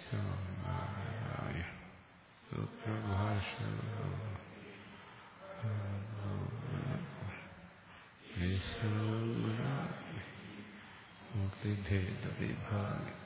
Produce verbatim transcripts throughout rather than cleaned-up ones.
മൂർത്തിഭേദവിഭാഗി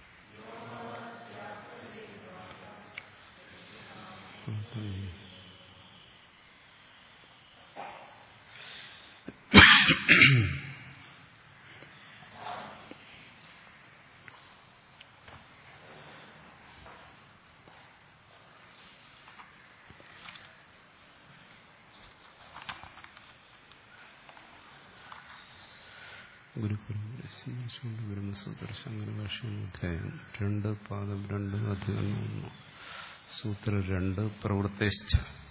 ഗുരുപരമ്പരശ്രീ ബ്രഹ്മസൂത്ര ശങ്കരഭാഷ്യം അധ്യായം രണ്ട് പാദം രണ്ട് അധികരണം ഒന്ന് സൂത്രം രണ്ട് പ്രവൃത്തിശ്ച.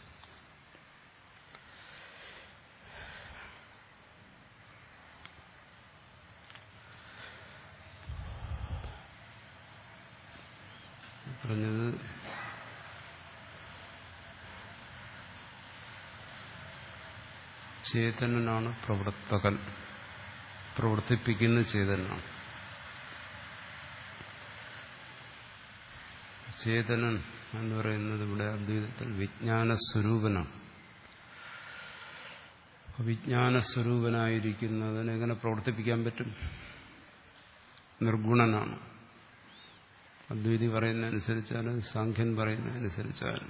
പറഞ്ഞത് ചേതനനാണ് പ്രവർത്തകൻ, പ്രവർത്തിപ്പിക്കുന്ന ചേതനാണ്. ചേതനൻ എന്ന് പറയുന്നത് ഇവിടെ അദ്വൈതത്തിൽ വിജ്ഞാനസ്വരൂപനാണ്. വിജ്ഞാനസ്വരൂപനായിരിക്കുന്നതിനെ എങ്ങനെ പ്രവർത്തിപ്പിക്കാൻ പറ്റും? നിർഗുണനാണ്. അദ്വൈതി പറയുന്നതനുസരിച്ചാലും സാഖ്യൻ പറയുന്നതനുസരിച്ചാലും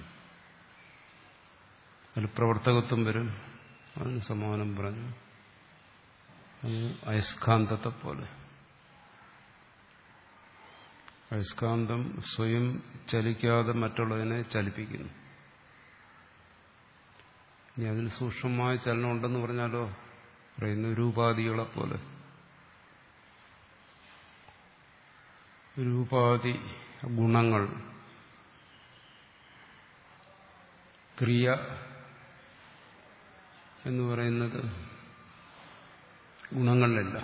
അതിൽ പ്രവർത്തകത്വം വരും. അതിന് സമാനം പറഞ്ഞു. അത് അയസ്കാന്തത്തെ പോലെ. അയസ്കാന്തം സ്വയം ചലിക്കാതെ മറ്റുള്ളതിനെ ചലിപ്പിക്കുന്നു. ഇനി അതിൽ സൂക്ഷ്മമായ ചലനം ഉണ്ടെന്ന് പറഞ്ഞാലോ പറയുന്നു രൂപാദികളെ പോലെ. രൂപാദി ഗുണങ്ങൾ ക്രിയ എന്ന് പറയുന്നത് ഗുണങ്ങളിലല്ല.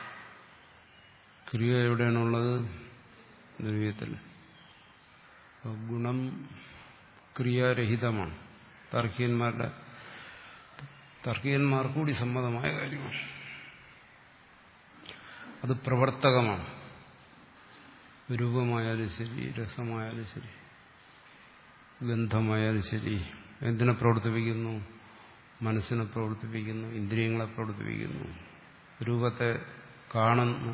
ക്രിയ എവിടെയാണുള്ളത്? ദ്രവ്യത്തിൽ. ഗുണം ക്രിയാരഹിതമാണ്. താർക്കികന്മാരുടെ താർക്കികന്മാർക്ക് കൂടി സമ്മതമായ കാര്യമാണ്. അത് പ്രവർത്തകമാണ്. രൂപമായാലും ശരി, രസമായാലും ശരി, ഗന്ധമായാലും ശരി. എന്തിനെ പ്രവർത്തിപ്പിക്കുന്നു? മനസ്സിനെ പ്രവർത്തിപ്പിക്കുന്നു, ഇന്ദ്രിയങ്ങളെ പ്രവർത്തിപ്പിക്കുന്നു. രൂപത്തെ കാണുന്നു,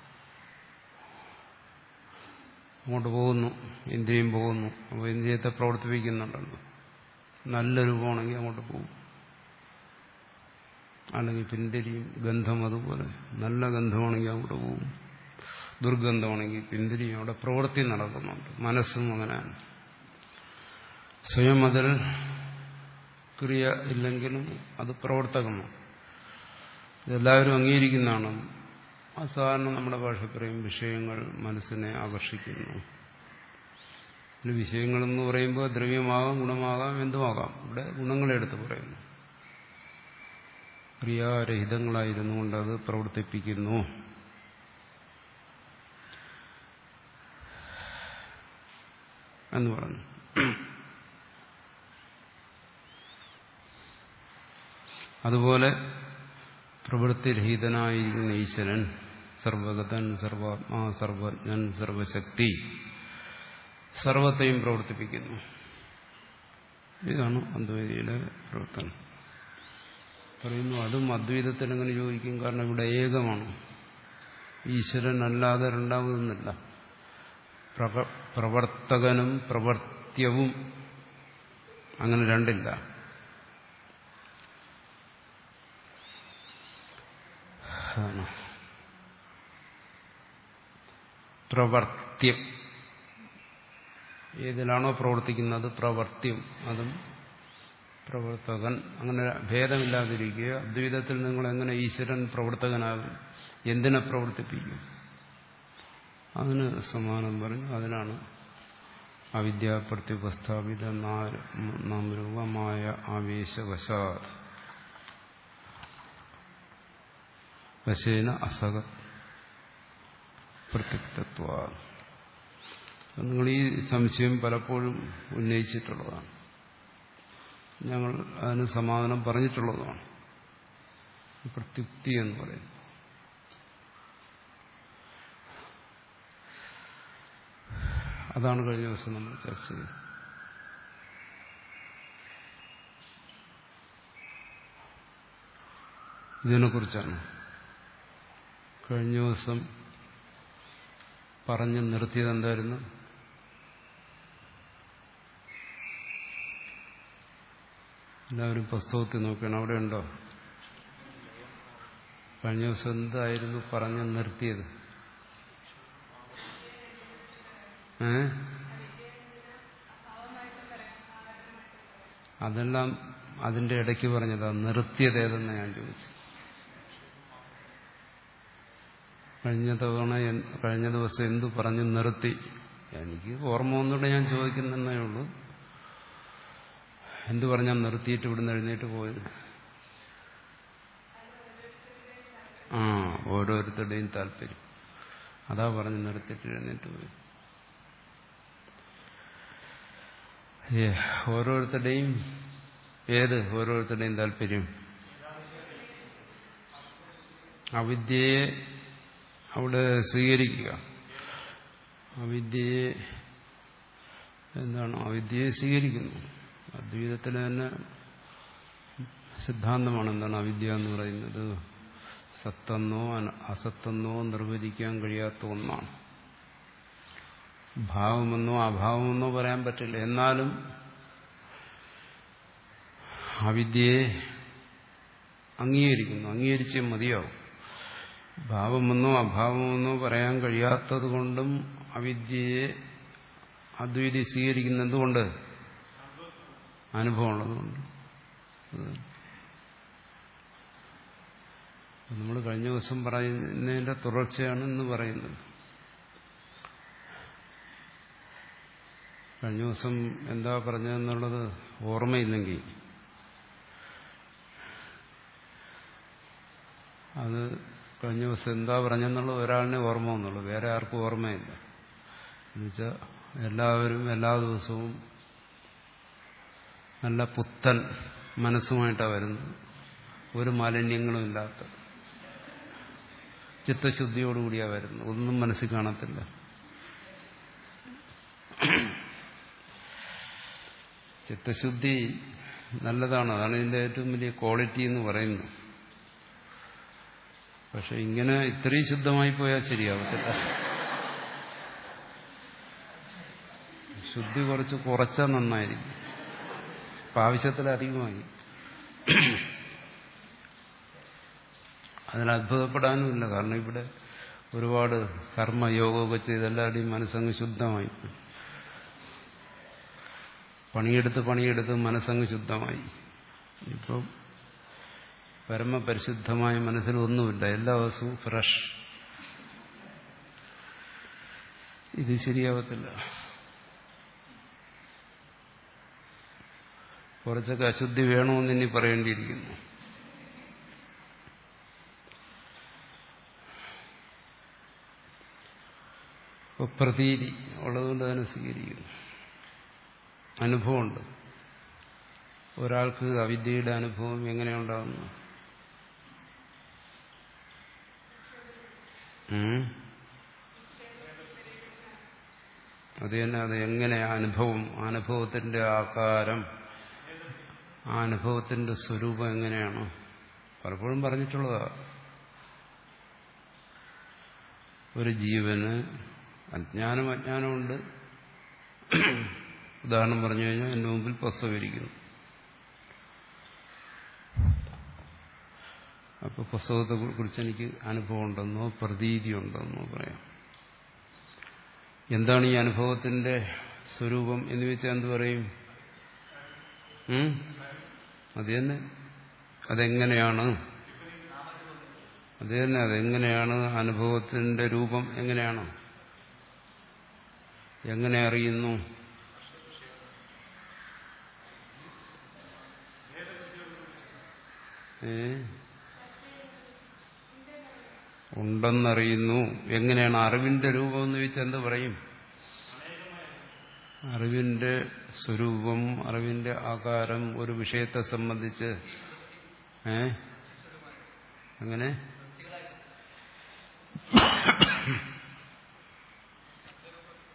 അങ്ങോട്ട് പോകുന്നു, ഇന്ദ്രിയം പോകുന്നു. അപ്പോൾ ഇന്ദ്രിയത്തെ പ്രവർത്തിപ്പിക്കുന്നുണ്ടല്ലോ. നല്ല രൂപമാണെങ്കിൽ അങ്ങോട്ട് പോകും, അല്ലെങ്കിൽ പിന്തിരിയും. ഗന്ധം അതുപോലെ. നല്ല ഗന്ധമാണെങ്കിൽ അങ്ങോട്ട് പോകും, ദുർഗന്ധമാണെങ്കിൽ പിന്തിരിയും. അവിടെ പ്രവൃത്തി നടക്കുന്നുണ്ട്. മനസ്സും അങ്ങനെയാണ്. സ്വയം അതിൽ ക്രിയ ഇല്ലെങ്കിലും അത് പ്രവർത്തകമാണ്. ഇതെല്ലാവരും അംഗീകരിക്കുന്നതാണ്. അസാധാരണ നമ്മുടെ ഭാഷ പറയും വിഷയങ്ങൾ മനസ്സിനെ ആകർഷിക്കുന്നു. ഇതിൽ വിഷയങ്ങളെന്ന് പറയുമ്പോൾ ദ്രവ്യമാകാം, ഗുണമാകാം, എന്തുമാകാം. ഇവിടെ ഗുണങ്ങളെടുത്ത് പറയുന്നു. ക്രിയാരഹിതങ്ങളായിരുന്നു കൊണ്ട് അത് പ്രവർത്തിപ്പിക്കുന്നു എന്ന് പറഞ്ഞു. അതുപോലെ പ്രവൃത്തിരഹിതനായിരിക്കുന്ന ഈശ്വരൻ സർവഗതൻ, സർവാത്മാ, സർവജ്ഞൻ, സർവശക്തി, സർവത്തെയും പ്രവർത്തിപ്പിക്കുന്നു. ഇതാണ് അദ്വൈതിയുടെ പ്രവർത്തനം. പറയുന്നു അതും അദ്വൈതത്തിൽ എങ്ങനെ ചോദിക്കും? കാരണം ഇവിടെ ഏകമാണ്. ഈശ്വരൻ അല്ലാതെ രണ്ടാമതൊന്നുമില്ല. പ്രവർത്തകനും പ്രവർത്യവും അങ്ങനെ രണ്ടില്ല. പ്രവർത്തിയം ഏതിലാണോ പ്രവർത്തിക്കുന്നത് പ്രവർത്തിയം, അതും പ്രവർത്തകൻ. അങ്ങനെ ഭേദമില്ലാതിരിക്കുക. അദ്വൈതത്തിൽ നിങ്ങൾ എങ്ങനെ ഈശ്വരൻ പ്രവർത്തകനാകും? എന്തിനെ പ്രവർത്തിപ്പിക്കും? അതിന് സമാനം പറഞ്ഞു. അതിനാണ് അവിദ്യാപ്രത്യുപസ്ഥാപിത നാമരൂപമായ ആവേശവശാത് വശേന അസകത് പ്രത്യുക്തത്വ. നിങ്ങൾ ഈ സംശയം പലപ്പോഴും ഉന്നയിച്ചിട്ടുള്ളതാണ്. ഞങ്ങൾ അതിന് സമാധാനം പറഞ്ഞിട്ടുള്ളതാണ്. പ്രത്യുക്തി എന്ന് പറയുന്നത് അതാണ് കഴിഞ്ഞ ദിവസം നമ്മൾ ചർച്ച ചെയ്തത്. ഇതിനെക്കുറിച്ചാണ് കഴിഞ്ഞ ദിവസം പറഞ്ഞു നിർത്തിയത്. എന്തായിരുന്നു? എല്ലാവരും പുസ്തകത്തിൽ നോക്കണം, അവിടെ ഉണ്ടോ? കഴിഞ്ഞ ദിവസം എന്തായിരുന്നു പറഞ്ഞു നിർത്തിയത്? ഏ അതെല്ലാം അതിന്റെ ഇടയ്ക്ക് പറഞ്ഞതാ. നിർത്തിയത് ഏതെന്ന് ഞാൻ ചോദിച്ചു. കഴിഞ്ഞ തവണ കഴിഞ്ഞ ദിവസം എന്തു പറഞ്ഞു നിർത്തി? എനിക്ക് ഓർമ്മ ഒന്നുകൂടെ ഞാൻ ചോദിക്കുന്നേ ഉള്ളൂ. എന്തു പറഞ്ഞാൽ നിർത്തിയിട്ട് ഇവിടുന്ന് എഴുന്നേറ്റ് പോയത്? ആ ഓരോരുത്തരുടെയും താല്പര്യം. അതാ പറഞ്ഞ് നിർത്തിയിട്ട് എഴുന്നേറ്റ് പോയത്. ഏ ഓരോരുത്തരുടെയും ഏത് ഓരോരുത്തരുടെയും താല്പര്യം? അവിദ്യയെ അവിടെ സ്വീകരിക്കുക. അവിദ്യയെ എന്താണ്? അവിദ്യയെ സ്വീകരിക്കുന്നു. അദ്വൈതത്തിൽ തന്നെ സിദ്ധാന്തമാണ് എന്താണ് അവിദ്യ എന്ന് പറയുന്നത്. സത്തെന്നോ അസത്തെന്നോ നിർവചിക്കാൻ കഴിയാത്ത ഒന്നാണ്. ഭാവമെന്നോ അഭാവമെന്നോ പറയാൻ പറ്റില്ല. എന്നാലും അവിദ്യയെ അംഗീകരിക്കുന്നു. അംഗീകരിച്ചേ മതിയാവും. ഭാവമെന്നോ അഭാവമെന്നോ പറയാൻ കഴിയാത്തത് കൊണ്ടും അവിദ്യയെ അദ്വൈതി സ്വീകരിക്കുന്ന എന്തുകൊണ്ട്? അനുഭവമുള്ളതുകൊണ്ട്. നമ്മൾ കഴിഞ്ഞ ദിവസം പറയുന്നതിന്റെ തുടർച്ചയാണ് ഇന്ന് പറയുന്നത്. കഴിഞ്ഞ ദിവസം എന്താ പറഞ്ഞതെന്നുള്ളത് ഓർമ്മയില്ലെങ്കിൽ അത് കഴിഞ്ഞ ദിവസം എന്താ പറഞ്ഞെന്നുള്ളത് ഒരാളിനെ ഓർമ്മ വന്നുള്ളൂ, വേറെ ആർക്കും ഓർമ്മയില്ല. എന്നുവെച്ചാൽ എല്ലാവരും എല്ലാ ദിവസവും നല്ല പുത്തൻ മനസ്സുമായിട്ടാണ് വരുന്നത്. ഒരു മാലിന്യങ്ങളും ഇല്ലാത്ത ചിത്തശുദ്ധിയോടുകൂടിയാണ് വരുന്നത്. ഒന്നും മനസ്സിൽ കാണത്തില്ല. ചിത്തശുദ്ധി നല്ലതാണ്. അതാണ് ഇതിന്റെ ഏറ്റവും വലിയ ക്വാളിറ്റി എന്ന് പറയുന്നത്. പക്ഷെ ഇങ്ങനെ ഇത്രയും ശുദ്ധമായി പോയാൽ ശരിയാവത്തില്ല. ശുദ്ധി കുറച്ച് കുറച്ചാൽ നന്നായിരിക്കും. ഇപ്പം ആവശ്യത്തിലധികമായി. അതിന് അത്ഭുതപ്പെടാനുമില്ല. കാരണം ഇവിടെ ഒരുപാട് കർമ്മയോഗമൊക്കെ ചെയ്ത് എല്ലാവരുടെയും മനസ്സങ്ങ് ശുദ്ധമായി. പണിയെടുത്ത് പണിയെടുത്ത് മനസ്സങ്ങ് ശുദ്ധമായി. ഇപ്പം പരമപരിശുദ്ധമായ മനസ്സിലൊന്നുമില്ല. എല്ലാ ദിവസവും ഫ്രഷ്. ഇത് ശരിയാവത്തില്ല. കുറച്ചൊക്കെ അശുദ്ധി വേണമെന്ന് ഇനി പറയേണ്ടിയിരിക്കുന്നു. ഇപ്പൊ പ്രതീതി ഉള്ളതുകൊണ്ട് അതിനെ സ്വീകരിക്കുന്നു. അനുഭവമുണ്ട്. ഒരാൾക്ക് അവിദ്യയുടെ അനുഭവം എങ്ങനെയുണ്ടാകുന്നു? അത് തന്നെ. അത് എങ്ങനെ അനുഭവം, അനുഭവത്തിന്റെ ആകാരം, ആ അനുഭവത്തിന്റെ സ്വരൂപം എങ്ങനെയാണ്? പലപ്പോഴും പറഞ്ഞിട്ടുള്ളതാ. ഒരു ജീവന് അജ്ഞാനം അജ്ഞാനമുണ്ട്. ഉദാഹരണം പറഞ്ഞു കഴിഞ്ഞാൽ എന്റെ മുമ്പിൽ പുസ്തകം ഇരിക്കുന്നു. അപ്പൊ പുസ്തകത്തെ കുറിച്ച് എനിക്ക് അനുഭവം ഉണ്ടെന്നോ പ്രതീതി ഉണ്ടെന്നോ പറയാം. എന്താണ് ഈ അനുഭവത്തിന്റെ സ്വരൂപം എന്ന് വെച്ചാൽ എന്ത് പറയും? അത് തന്നെ. അതെങ്ങനെയാണ്? അത് തന്നെ. അതെങ്ങനെയാണ്? അനുഭവത്തിന്റെ രൂപം എങ്ങനെയാണ്? എങ്ങനെ അറിയുന്നു? ഏ ഉണ്ടെന്നറിയുന്നു. എങ്ങനെയാണ്? അറിവിന്റെ രൂപം എന്ന് വെച്ചാൽ എന്ത് പറയും? അറിവിന്റെ സ്വരൂപം, അറിവിന്റെ ആകാരം ഒരു വിഷയത്തെ സംബന്ധിച്ച് ഏ അങ്ങനെ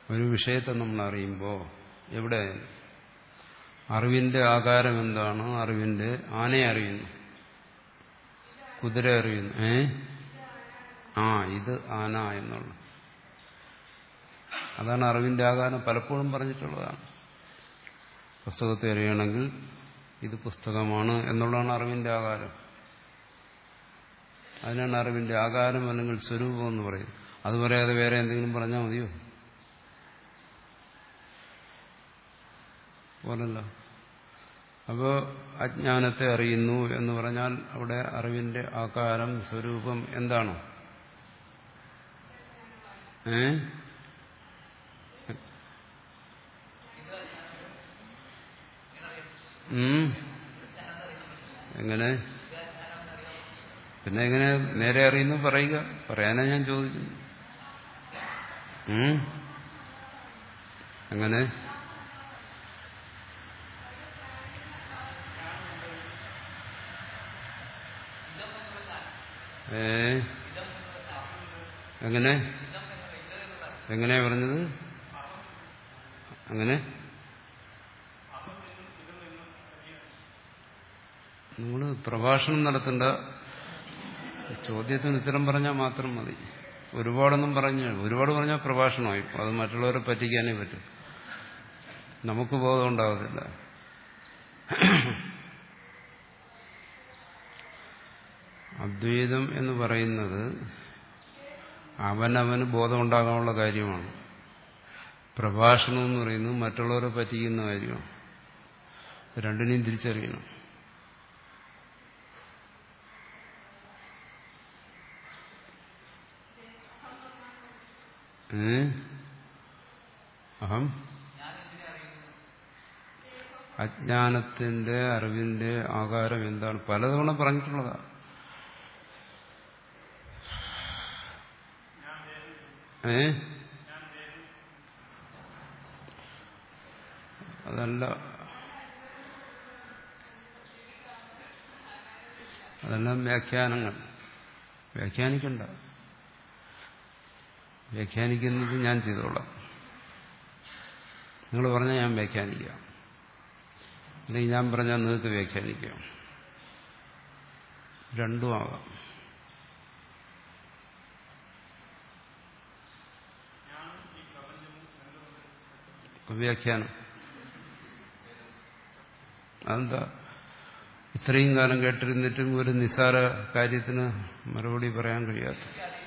ഒരു വിഷയത്തെ നമ്മൾ അറിയുമ്പോൾ എവിടെ അറിവിന്റെ ആകാരം എന്താണ്? അറിവിന്റെ ആനയെ അറിയുന്നു, കുതിര അറിയുന്നു. ഏ ആ ഇത് ആന എന്നുള്ള അതാണ് അറിവിന്റെ ആകാരം. പലപ്പോഴും പറഞ്ഞിട്ടുള്ളതാണ്. പുസ്തകത്തെ അറിയണമെങ്കിൽ ഇത് പുസ്തകമാണ് എന്നുള്ളതാണ് അറിവിന്റെ ആകാരം. അതിനാണ് അറിവിന്റെ ആകാരം അല്ലെങ്കിൽ സ്വരൂപം എന്ന് പറയും. അത് പറയാതെ വേറെ എന്തെങ്കിലും പറഞ്ഞാൽ മതിയോ? പോലല്ലോ. അപ്പോൾ അജ്ഞാനത്തെ അറിയുന്നു എന്ന് പറഞ്ഞാൽ അവിടെ അറിവിന്റെ ആകാരം സ്വരൂപം എന്താണ്? ഏ എങ്ങനെ പിന്നെ എങ്ങനെ നേരെ അറിയുന്നു പറയുക? പറയാനാ ഞാൻ ചോദിക്കുന്നു. എങ്ങനെ ഏ എങ്ങനെ എങ്ങനെയാ പറഞ്ഞത്? അങ്ങനെ നിങ്ങൾ പ്രഭാഷണം നടത്തേണ്ട, ചോദ്യത്തിന് ഉത്തരം പറഞ്ഞാൽ മാത്രം മതി. ഒരുപാടൊന്നും പറഞ്ഞു ഒരുപാട് പറഞ്ഞാൽ പ്രഭാഷണമായി. അത് മറ്റുള്ളവരെ പറ്റിക്കാനേ പറ്റും, നമുക്ക് ബോധം ഉണ്ടാകത്തില്ല. അദ്വൈതം എന്ന് പറയുന്നത് അവനവന് ബോധം ഉണ്ടാകാനുള്ള കാര്യമാണ്. പ്രഭാഷണം എന്ന് പറയുന്നത് മറ്റുള്ളവരെ പറ്റിക്കുന്ന കാര്യമാണ്. രണ്ടിനെയും തിരിച്ചറിയണം. അഹം അജ്ഞാനത്തിന്റെ അറിവിന്റെ ആകാരം എന്താണ്? പലതവണ പറഞ്ഞിട്ടുള്ളതാ. ഏ അതല്ല, അതെല്ലാം വ്യാഖ്യാനങ്ങൾ. വ്യാഖ്യാനിക്കണ്ട, വ്യാഖ്യാനിക്കുന്നത് ഞാൻ ചെയ്തോളാം. നിങ്ങൾ പറഞ്ഞാൽ ഞാൻ വ്യാഖ്യാനിക്കാം, അല്ലെങ്കിൽ ഞാൻ പറഞ്ഞാൽ നിങ്ങൾക്ക് വ്യാഖ്യാനിക്കാം. രണ്ടും ആകാം. വ്യാഖ്യാനം അതെന്താ? ഇത്രയും കാലം കേട്ടിരുന്നിട്ടും ഒരു നിസ്സാര കാര്യത്തിന് മറുപടി പറയാൻ കഴിയാത്ത?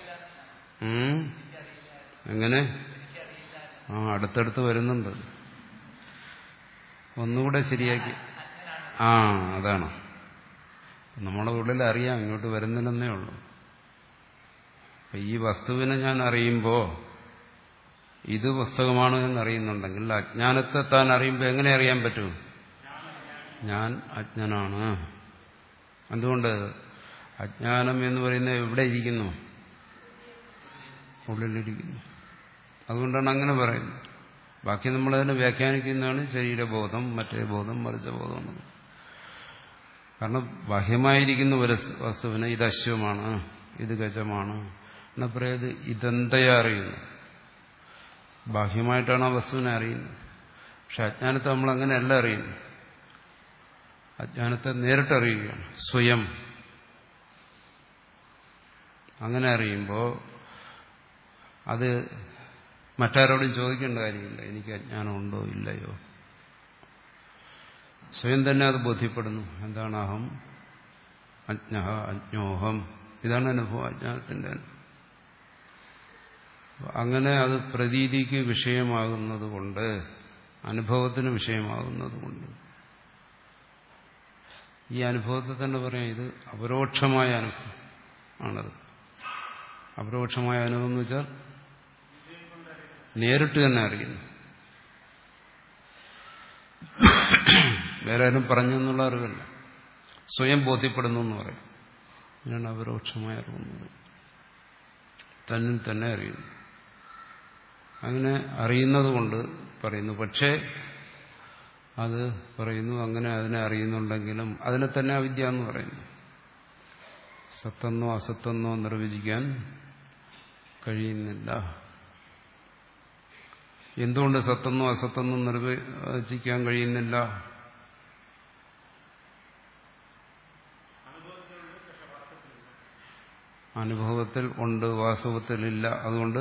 എങ്ങനെ? ആ അടുത്തടുത്ത് വരുന്നുണ്ട്. ഒന്നുകൂടെ ശരിയാക്കി. ആ അതാണ്, നമ്മളെ ഉള്ളിൽ അറിയാം, ഇങ്ങോട്ട് വരുന്നില്ലെന്നേ ഉള്ളൂ. ഈ വസ്തുവിനെ ഞാൻ അറിയുമ്പോൾ ഇത് പുസ്തകമാണ് എന്നറിയുന്നുണ്ടെങ്കിൽ അജ്ഞാനത്തെ താൻ അറിയുമ്പോൾ എങ്ങനെ അറിയാൻ പറ്റും? ഞാൻ അജ്ഞനാണ്. അതുകൊണ്ട് അജ്ഞാനം എന്ന് പറയുന്നത് എവിടെ ഇരിക്കുന്നു? ഉള്ളിലിരിക്കുന്നു. അതുകൊണ്ടാണ് അങ്ങനെ പറയുന്നത്. ബാക്കി നമ്മളതിനെ വ്യാഖ്യാനിക്കുന്നതാണ് ശരീരബോധം, മറ്റേ ബോധം, മറിച്ച ബോധം എന്നത്. കാരണം ബാഹ്യമായിരിക്കുന്ന ഒരു വസ്തുവിനെ ഇത് അശ്വമാണ്, ഇത് ഗജമാണ് എന്നാ പറയുന്നത്. ഇതെന്തയാ അറിയുന്നു? ബാഹ്യമായിട്ടാണ് ആ വസ്തുവിനെ അറിയുന്നത്. പക്ഷെ അജ്ഞാനത്തെ നമ്മൾ അങ്ങനെയല്ല അറിയുന്നു. അജ്ഞാനത്തെ നേരിട്ടറിയുകയാണ്, സ്വയം. അങ്ങനെ അറിയുമ്പോൾ അത് മറ്റാരോടും ചോദിക്കേണ്ട കാര്യമില്ല, എനിക്ക് അജ്ഞാനം ഉണ്ടോ ഇല്ലയോ. സ്വയം തന്നെ അത് ബോധ്യപ്പെടുന്നു. എന്താണ്? അഹം അജ്ഞഃ അജ്ഞോഹം. ഇതാണ് അനുഭവം, അജ്ഞാനത്തിന്റെ അനുഭവം. അങ്ങനെ അത് പ്രതീതിക്ക് വിഷയമാകുന്നത് കൊണ്ട്, അനുഭവത്തിന് വിഷയമാകുന്നത് കൊണ്ട് ഈ അനുഭവത്തെ തന്നെ പറയാം ഇത് അപരോക്ഷമായ അനുഭവം ആണത്. അപരോക്ഷമായ അനുഭവം എന്ന് വെച്ചാൽ നേരിട്ട് തന്നെ അറിയുന്നു, വേറെ ആരും പറഞ്ഞു എന്നുള്ള അറിവല്ല, സ്വയം ബോധ്യപ്പെടുന്നു എന്ന് പറയും. ഇതിനാണ് അപരോക്ഷമായ അറിവെന്ന് പറയും. തന്നിൽ തന്നെ അറിയുന്നു. അങ്ങനെ അറിയുന്നത് കൊണ്ട് പറയുന്നു. പക്ഷേ അത് പറയുന്നു അങ്ങനെ അതിനെ അറിയുന്നുണ്ടെങ്കിലും അതിനെ തന്നെ അവിദ്യ എന്ന് പറയുന്നു. സത്തെന്നോ അസത്തെന്നോ നിർവചിക്കാൻ കഴിയുന്നില്ല. എന്തുകൊണ്ട് സത്തെന്നോ അസത്തെന്നോ നിർവചിക്കാൻ കഴിയുന്നില്ല? അനുഭവത്തിൽ ഉണ്ട്, വാസ്തവത്തിലില്ല. അതുകൊണ്ട്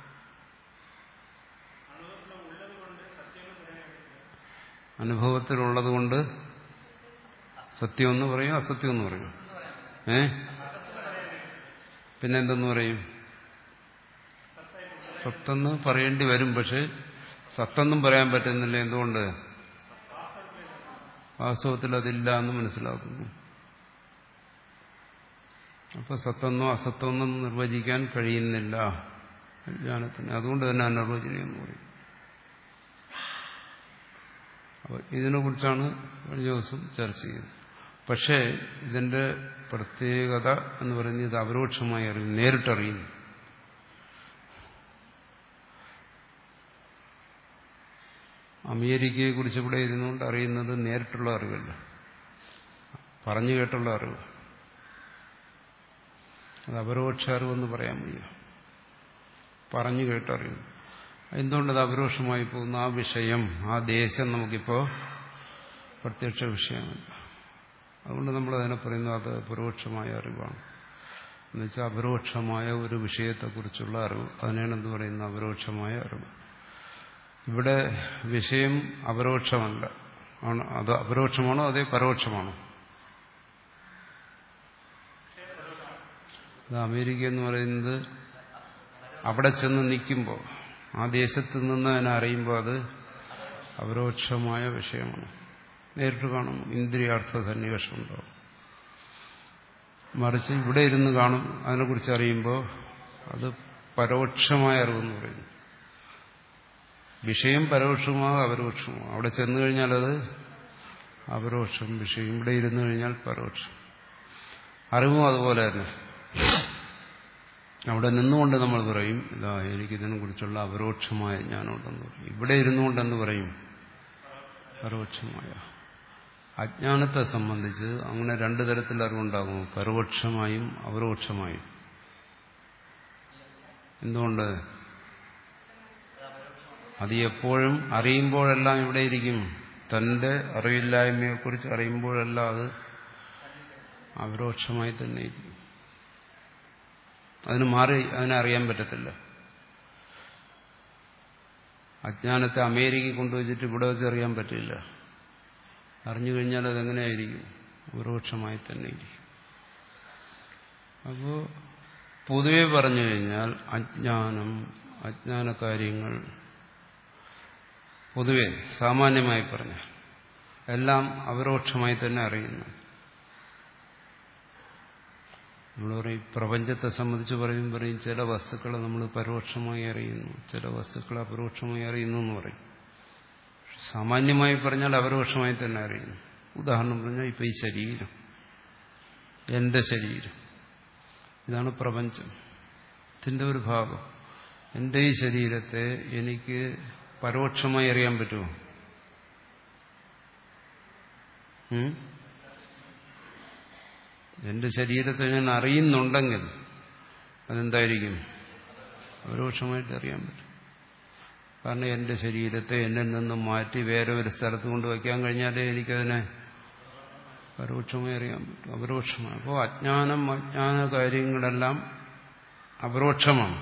അനുഭവത്തിലുള്ളത് കൊണ്ട് സത്യമെന്ന് പറയും, അസത്യമെന്ന് പറയും. ഏ പിന്നെന്തെന്ന് പറയും? സത്തെന്ന് പറയേണ്ടി വരും. പക്ഷെ സത്തെന്നും പറയാൻ പറ്റുന്നില്ല. എന്തുകൊണ്ട്? വാസ്തവത്തിൽ അതില്ല എന്ന് മനസ്സിലാക്കുന്നു. അപ്പൊ സത്തെന്നോ അസത്തെന്നോ നിർവചിക്കാൻ കഴിയുന്നില്ല ജ്ഞാനത്തിന്. അതുകൊണ്ട് തന്നെ അനിർവചനീയം എന്ന് പറയും. അപ്പൊ ഇതിനെക്കുറിച്ചാണ് കഴിഞ്ഞ ദിവസം ചർച്ച ചെയ്തത്. പക്ഷേ ഇതിന്റെ പ്രത്യേകത എന്ന് പറയുന്നത് ഇത് അപരോക്ഷമായി അറിയും, നേരിട്ടറിയുന്നു. അമേരിക്കയെ കുറിച്ച് ഇവിടെ ഇരുന്നുകൊണ്ട് അറിയുന്നത് നേരിട്ടുള്ള അറിവല്ല, പറഞ്ഞു കേട്ടുള്ള അറിവ്. അത് അപരോക്ഷ അറിവെന്ന് പറയാൻ വയ്യ, പറഞ്ഞു കേട്ടറിയും. എന്തുകൊണ്ടത് അപരോക്ഷമായി പോകുന്നു? ആ വിഷയം, ആ ദേശം നമുക്കിപ്പോൾ പ്രത്യക്ഷ വിഷയമല്ല. അതുകൊണ്ട് നമ്മൾ അതിനെ പറയുന്നത് അത് പരോക്ഷമായ അറിവാണ്. എന്നുവെച്ചാൽ അപരോക്ഷമായ ഒരു വിഷയത്തെക്കുറിച്ചുള്ള അറിവ്, അതിനാണ് എന്ത് പറയുന്നത്? അപരോക്ഷമായ അറിവ്. ഇവിടെ വിഷയം അപരോക്ഷമല്ല. ആണ് അത് അപരോക്ഷമാണോ അതേ പരോക്ഷമാണോ? അത് അമേരിക്ക എന്ന് പറയുന്നത് അവിടെ ചെന്ന് നിൽക്കുമ്പോൾ, ആ ദേശത്ത് നിന്ന് അതിനെ അറിയുമ്പോൾ അത് അപരോക്ഷമായ വിഷയമാണ്. നേരിട്ട് കാണും, ഇന്ദ്രിയാർത്ഥ സന്നിവേഷം ഉണ്ടാവും. മറിച്ച് ഇവിടെ ഇരുന്ന് കാണും, അതിനെക്കുറിച്ച് അറിയുമ്പോൾ അത് പരോക്ഷമായ അറിവെന്ന് പറയുന്നു. വിഷയം പരോക്ഷമാകും അപരോക്ഷമാകും. അവിടെ ചെന്നു കഴിഞ്ഞാൽ അത് അപരോക്ഷം വിഷയം, ഇവിടെ ഇരുന്ന് കഴിഞ്ഞാൽ പരോക്ഷം. അറിവും അതുപോലെ തന്നെ. അവിടെ നിന്നുകൊണ്ട് നമ്മൾ പറയും ഇതാ എനിക്കിതിനെ കുറിച്ചുള്ള അപരോക്ഷമായ ജ്ഞാനമുണ്ടെന്ന് പറയും. ഇവിടെ ഇരുന്നുകൊണ്ടെന്ന് പറയും പരോക്ഷമായ. അജ്ഞാനത്തെ സംബന്ധിച്ച് അങ്ങനെ രണ്ടു തരത്തിൽ അറിവുണ്ടാകും, പരോക്ഷമായും അപരോക്ഷമായും. എന്തുകൊണ്ട്? അത് എപ്പോഴും അറിയുമ്പോഴെല്ലാം ഇവിടെ ഇരിക്കും. തന്റെ അറിവില്ലായ്മയെക്കുറിച്ച് അറിയുമ്പോഴെല്ലാം അത് അപരോക്ഷമായി തന്നെ ഇരിക്കും. അതിന് മാറി അതിനെ അറിയാൻ പറ്റത്തില്ല. അജ്ഞാനത്തെ അമേരിക്കയിൽ കൊണ്ടുവച്ചിട്ട് ഇവിടെ വെച്ച് അറിയാൻ പറ്റില്ല. അറിഞ്ഞു കഴിഞ്ഞാൽ അതെങ്ങനെയായിരിക്കും? അപരോക്ഷമായി തന്നെ ഇരിക്കും. അപ്പോൾ പൊതുവെ പറഞ്ഞു കഴിഞ്ഞാൽ അജ്ഞാനം, അജ്ഞാന കാര്യങ്ങൾ പൊതുവെ സാമാന്യമായി പറഞ്ഞാൽ എല്ലാം അപരോക്ഷമായി തന്നെ അറിയുന്നു. നമ്മൾ പറയും പ്രപഞ്ചത്തെ സംബന്ധിച്ച് പറയും പറയും ചില വസ്തുക്കളെ നമ്മൾ പരോക്ഷമായി അറിയുന്നു, ചില വസ്തുക്കളെ അപരോക്ഷമായി അറിയുന്നു എന്ന് പറയും. സാമാന്യമായി പറഞ്ഞാൽ അപരോക്ഷമായി തന്നെ അറിയുന്നു. ഉദാഹരണം പറഞ്ഞാൽ ഇപ്പൊ ഈ ശരീരം, എന്റെ ശരീരം, ഇതാണ് പ്രപഞ്ചം, ഇതിന്റെ ഒരു ഭാഗം. എന്റെ ഈ ശരീരത്തെ എനിക്ക് പരോക്ഷമായി അറിയാൻ പറ്റുമോ? എന്റെ ശരീരത്തെ ഞാൻ അറിയുന്നുണ്ടെങ്കിൽ അതെന്തായിരിക്കും? പരോക്ഷമായിട്ട് അറിയാൻ പറ്റും. കാരണം എന്റെ ശരീരത്തെ എന്നിൽ നിന്നും മാറ്റി വേറെ ഒരു സ്ഥലത്ത് കൊണ്ട് വയ്ക്കാൻ കഴിഞ്ഞാലേ എനിക്കതിനെ പരോക്ഷമായി അറിയാൻ പറ്റും. അപരോക്ഷമാണ്. അപ്പോൾ അജ്ഞാനം, അജ്ഞാന കാര്യങ്ങളെല്ലാം അപരോക്ഷമാണ്.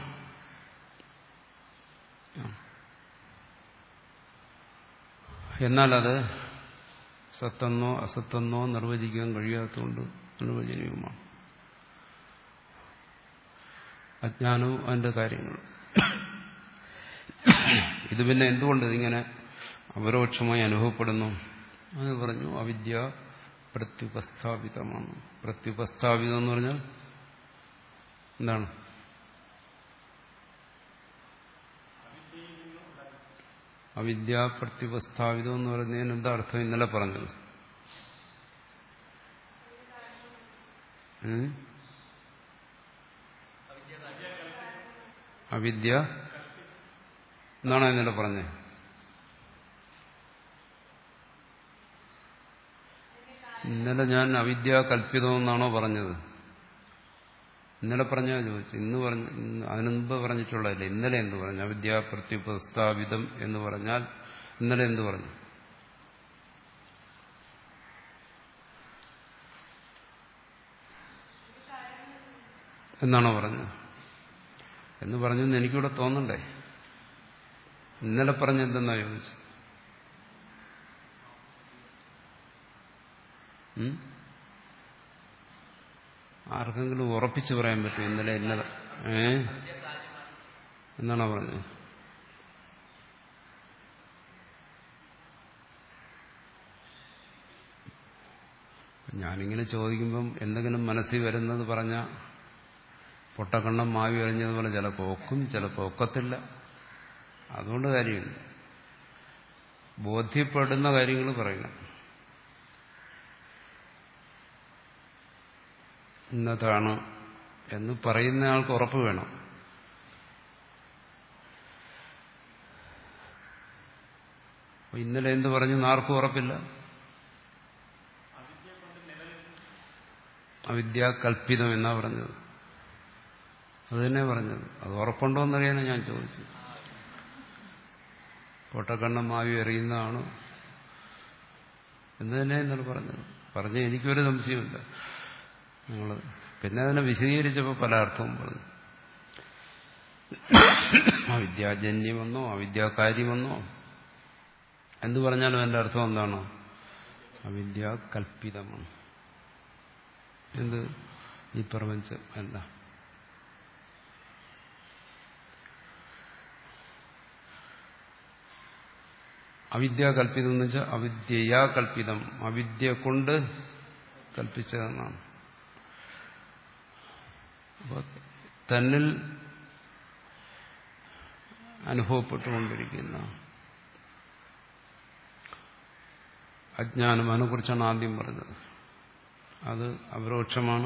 എന്നാൽ അത് സത്തെന്നോ അസത്തെന്നോ നിർവചിക്കാൻ കഴിയാത്തതുകൊണ്ട് നിർവചനീയമാണ്. അജ്ഞാനവും അതിന്റെ കാര്യങ്ങളും. ഇത് പിന്നെ എന്തുകൊണ്ട് ഇങ്ങനെ അപരോക്ഷമായി അനുഭവപ്പെടുന്നു? അത് പറഞ്ഞു അവിദ്യ പ്രത്യുപസ്ഥാപിതമാണ്. പ്രത്യുപസ്ഥാപിതം എന്ന് പറഞ്ഞാൽ എന്താണ്? അവിദ്യ പ്രത്യുപസ്ഥാപിതം എന്ന് പറയുന്നതിന് എന്താ അർത്ഥം? ഇന്നലെ പറഞ്ഞത് അവിദ്യ എന്നാണോ ഇന്നലെ പറഞ്ഞത്? ഇന്നലെ ഞാൻ അവിദ്യ കൽപ്പിതം എന്നാണോ പറഞ്ഞത്? ഇന്നലെ പറഞ്ഞാ ചോദിച്ചു. ഇന്ന് പറഞ്ഞ അതിനു മുമ്പ് പറഞ്ഞിട്ടുള്ളതല്ലേ. ഇന്നലെ എന്ത് പറഞ്ഞു? അവിദ്യ പ്രത്യുപസ്ഥാപിതം എന്ന് പറഞ്ഞാൽ ഇന്നലെ എന്ത് പറഞ്ഞു? എന്നാണോ പറഞ്ഞത്? എന്ന് പറഞ്ഞെന്ന് എനിക്കിവിടെ തോന്നണ്ടേ? ഇന്നലെ പറഞ്ഞെന്തെന്നാ ചോദിച്ചു. ആർക്കെങ്കിലും ഉറപ്പിച്ച് പറയാൻ പറ്റും ഇന്നലെ ഇന്നലെ ഏ എന്നാണോ പറഞ്ഞത്? ഞാനിങ്ങനെ ചോദിക്കുമ്പം എന്തെങ്കിലും മനസ്സിൽ വരുന്നത് പറഞ്ഞ പൊട്ടക്കണ്ണം മാവി എറിഞ്ഞതുപോലെ ചിലപ്പോൾ ഒക്കും, ചിലപ്പോൾ ഒക്കത്തില്ല. അതുകൊണ്ട് കാര്യമില്ല. ബോധ്യപ്പെടുന്ന കാര്യങ്ങൾ പറയണം. ഇന്നതാണ് എന്ന് പറയുന്ന ആൾക്ക് ഉറപ്പ് വേണം. ഇന്നലെ എന്ത് പറഞ്ഞു ആർക്കും ഉറപ്പില്ല. അവിദ്യ കൽപ്പിതം എന്നാ പറഞ്ഞത്. അത് തന്നെ പറഞ്ഞത്. അത് ഉറപ്പുണ്ടോ എന്നറിയാനാണ് ഞാൻ ചോദിച്ചത്. പൊട്ടക്കണ്ണം മാവി എറിയുന്നതാണ് എന്ന് തന്നെ എന്നോട് പറഞ്ഞത്. പറഞ്ഞ എനിക്കൊരു സംശയമില്ല. നിങ്ങൾ പിന്നെ അതിനെ വിശദീകരിച്ചപ്പോൾ പല അർത്ഥവും പറഞ്ഞു. അവിദ്യാജന്യമെന്നോ അവിദ്യാകാര്യമെന്നോ എന്ത് പറഞ്ഞാലും എൻ്റെ അർത്ഥം എന്താണ്? അവിദ്യ കൽപ്പിതമാണ്. എന്ത് ഈ പ്രപഞ്ചം അല്ല. അവിദ്യ കൽപ്പിതം എന്ന് വെച്ചാൽ അവിദ്യയാ കൽപ്പിതം, അവിദ്യ കൊണ്ട് കൽപ്പിച്ചതെന്നാണ്. അപ്പോൾ തന്നിൽ അനുഭവപ്പെട്ടുകൊണ്ടിരിക്കുന്ന അജ്ഞാനം, അതിനെക്കുറിച്ചാണ് ആദ്യം പറഞ്ഞത്. അത് അപരോക്ഷമാണ്.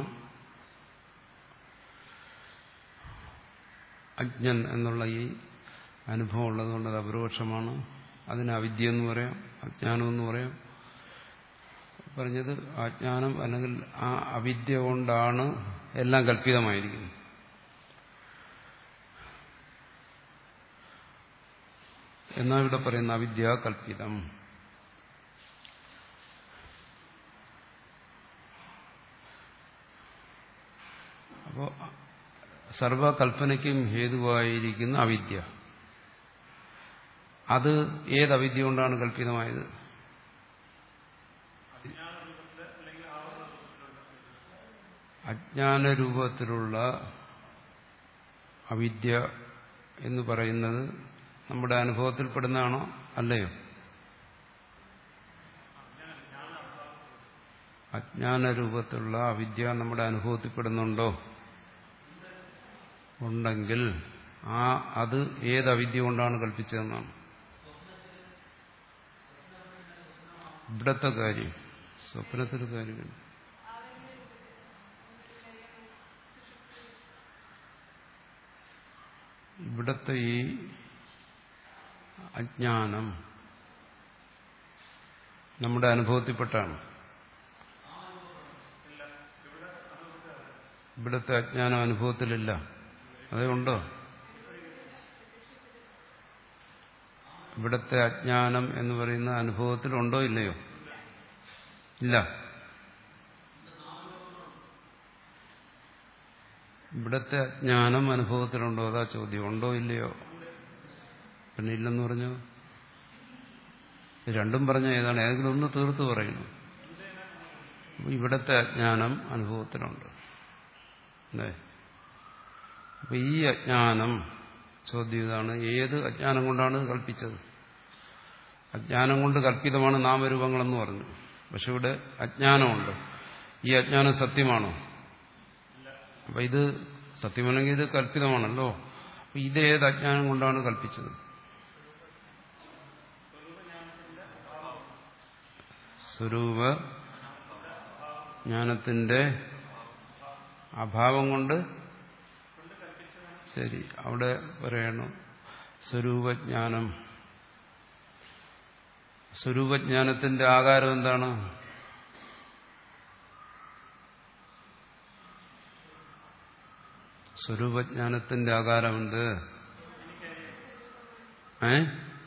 അജ്ഞൻ എന്നുള്ള ഈ അനുഭവം ഉള്ളതുകൊണ്ട് അത് അപരോക്ഷമാണ്. അതിന് അവിദ്യ എന്ന് പറയാം, അജ്ഞാനം എന്ന് പറയാം. പറഞ്ഞത് അജ്ഞാനം അല്ലെങ്കിൽ ആ അവിദ്യ കൊണ്ടാണ് എല്ലാം കൽപ്പിതമായിരിക്കുന്നത്. എന്നാ ഇവിടെ പറയുന്ന അവിദ്യ കൽപ്പിതം. അപ്പോൾ സർവകൽപ്പനയ്ക്കും ഹേതുവായിരിക്കുന്ന അവിദ്യ, അത് ഏത് അവിദ്യ കൊണ്ടാണ് കൽപ്പിതമായത്? അജ്ഞാനരൂപത്തിലുള്ള അവിദ്യ എന്ന് പറയുന്നത് നമ്മുടെ അനുഭവത്തിൽപ്പെടുന്നതാണോ അല്ലയോ? അജ്ഞാനരൂപത്തിലുള്ള അവിദ്യ നമ്മുടെ അനുഭവത്തിൽപ്പെടുന്നുണ്ടോ? ഉണ്ടെങ്കിൽ ആ അത് ഏത് അവിദ്യ കൊണ്ടാണ് കൽപ്പിച്ചതെന്നാണ് ഇവിടത്തെ കാര്യം. സ്വപ്നത്തിലെ കാര്യമില്ല. ഇവിടത്തെ ഈ അജ്ഞാനം നമ്മുടെ അനുഭവത്തിൽപ്പെട്ടാണ്. ഇവിടത്തെ അജ്ഞാനം അനുഭവത്തിലില്ല. അതേ ഉണ്ടോ? ഇവിടത്തെ അജ്ഞാനം എന്ന് പറയുന്ന അനുഭവത്തിലുണ്ടോ ഇല്ലയോ? ഇല്ല. ഇവിടത്തെ അജ്ഞാനം അനുഭവത്തിലുണ്ടോ? അതാ ചോദ്യം. ഉണ്ടോ ഇല്ലയോ? പിന്നെ ഇല്ലെന്ന് പറഞ്ഞു. രണ്ടും പറഞ്ഞ ഏതാണ്? ഏതെങ്കിലും ഒന്ന് തീർത്ത് പറയുന്നു. ഇവിടത്തെ അജ്ഞാനം അനുഭവത്തിലുണ്ട്. അല്ലേ? അപ്പൊ ഈ അജ്ഞാനം, ചോദ്യം ഇതാണ്, ഏത് അജ്ഞാനം കൊണ്ടാണ് കൽപ്പിച്ചത്? അജ്ഞാനം കൊണ്ട് കൽപ്പിതമാണ് നാമരൂപങ്ങളെന്ന് പറഞ്ഞു. പക്ഷെ ഇവിടെ അജ്ഞാനമുണ്ട്. ഈ അജ്ഞാനം സത്യമാണോ? അപ്പൊ ഇത് സത്യമാണെങ്കിൽ ഇത് കൽപ്പിതമാണല്ലോ. അപ്പൊ ഇത് ഏത് അജ്ഞാനം കൊണ്ടാണ് കൽപ്പിച്ചത്? സ്വരൂപ ജ്ഞാനത്തിന്റെ അഭാവം കൊണ്ട്. ശരി, അവിടെ പറയണം സ്വരൂപജ്ഞാനം. സ്വരൂപജ്ഞാനത്തിന്റെ ആകാരം എന്താണ്? സ്വരൂപജ്ഞാനത്തിന്റെ ആകാരമുണ്ട്. ഏ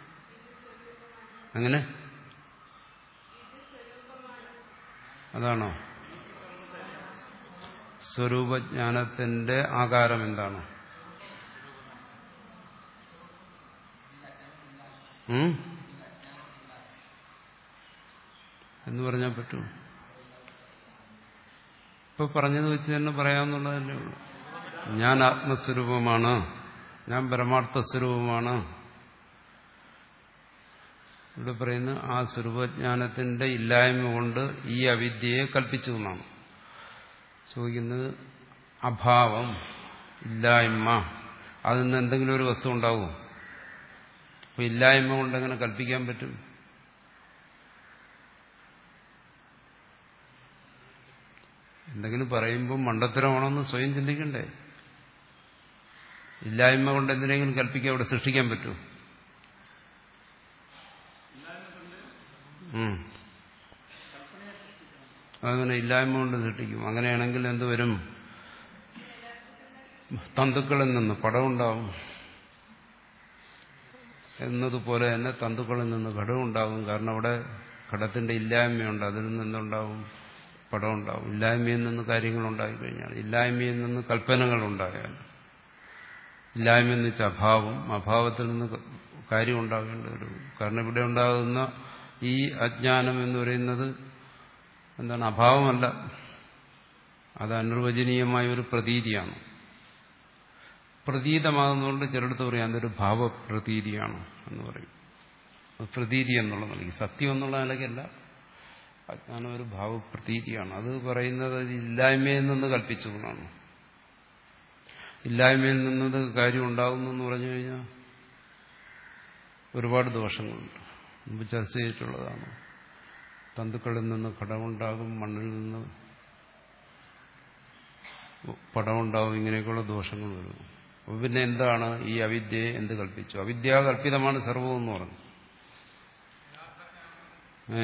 അങ്ങനെ അതാണോ? സ്വരൂപജ്ഞാനത്തിന്റെ ആകാരം എന്താണ്? ഉം എന്ന് പറഞ്ഞാൽ പറ്റൂ? ഇപ്പൊ പറഞ്ഞത് വെച്ച് തന്നെ പറയാമെന്നുള്ളതല്ലേ ഉള്ളൂ. ഞാൻ ആത്മസ്വരൂപമാണ്, ഞാൻ പരമാർത്ഥ സ്വരൂപമാണ്. ഇവിടെ പറയുന്ന ആ സ്വരൂപജ്ഞാനത്തിന്റെ ഇല്ലായ്മ കൊണ്ട് ഈ അവിദ്യയെ കൽപ്പിച്ചു എന്നാണ് ചോദിക്കുന്നത്. അഭാവം, ഇല്ലായ്മ, അതിൽ നിന്ന് എന്തെങ്കിലും ഒരു വസ്തു ഉണ്ടാവും. അപ്പൊ ഇല്ലായ്മ കൊണ്ട് എങ്ങനെ കൽപ്പിക്കാൻ പറ്റും? എന്തെങ്കിലും പറയുമ്പോൾ മണ്ടത്തരമാണെന്ന് സ്വയം ചിന്തിക്കണ്ടേ? ഇല്ലായ്മ കൊണ്ട് എന്തിനെങ്കിലും കൽപ്പിക്കാൻ ഇവിടെ സൃഷ്ടിക്കാൻ പറ്റുമോ? അങ്ങനെ ഇല്ലായ്മ കൊണ്ട് സൃഷ്ടിക്കും. അങ്ങനെയാണെങ്കിൽ എന്തുവരും? തന്തുക്കളിൽ നിന്ന് പടമുണ്ടാവും എന്നതുപോലെ തന്നെ തന്തുക്കളിൽ നിന്ന് ഘടമുണ്ടാകും. കാരണം അവിടെ ഘടത്തിന്റെ ഇല്ലായ്മയുണ്ട്, അതിൽ നിന്നുണ്ടാവും പടമുണ്ടാവും. ഇല്ലായ്മയിൽ നിന്ന് കാര്യങ്ങൾ ഉണ്ടായിക്കഴിഞ്ഞാൽ, ഇല്ലായ്മയിൽ നിന്ന് കൽപ്പനകൾ ഉണ്ടായാൽ, ഇല്ലായ്മ എന്ന് വെച്ചാൽ അഭാവം, അഭാവത്തിൽ നിന്ന് കാര്യം ഉണ്ടാകേണ്ടി വരും. കാരണം ഇവിടെ ഉണ്ടാകുന്ന ഈ അജ്ഞാനം എന്ന് പറയുന്നത് എന്താണ്? അഭാവമല്ല, അത് അനിർവചനീയമായ ഒരു പ്രതീതിയാണ്. പ്രതീതമാകുന്നതുകൊണ്ട് ചിലടത്ത് പറയാം അതൊരു ഭാവപ്രതീതിയാണ് എന്ന് പറയും. പ്രതീതി എന്നുള്ള നിലയ്ക്ക്, സത്യം എന്നുള്ള നിലയ്ക്കല്ല, അജ്ഞാനം ഒരു ഭാവപ്രതീതിയാണ്. അത് പറയുന്നത് ഇല്ലായ്മയിൽ നിന്ന് കൽപ്പിച്ചു എന്നാണ്. ഇല്ലായ്മയിൽ നിന്നത് കാര്യം ഉണ്ടാകുന്നു എന്ന് പറഞ്ഞു കഴിഞ്ഞാൽ ഒരുപാട് ദോഷങ്ങളുണ്ട്. മുമ്പ് ചർച്ച ചെയ്തിട്ടുള്ളതാണ്. തന്തുക്കളിൽ നിന്ന് ഘടമുണ്ടാകും, മണ്ണിൽ നിന്ന് പടമുണ്ടാകും, ഇങ്ങനെയൊക്കെയുള്ള ദോഷങ്ങൾ വരും. അപ്പോൾ പിന്നെ എന്താണ് ഈ അവിദ്യയെ എന്ത് കൽപ്പിച്ചു? അവിദ്യാകൽപ്പിതമാണ് സർവ്വം എന്ന് പറഞ്ഞു. ഏ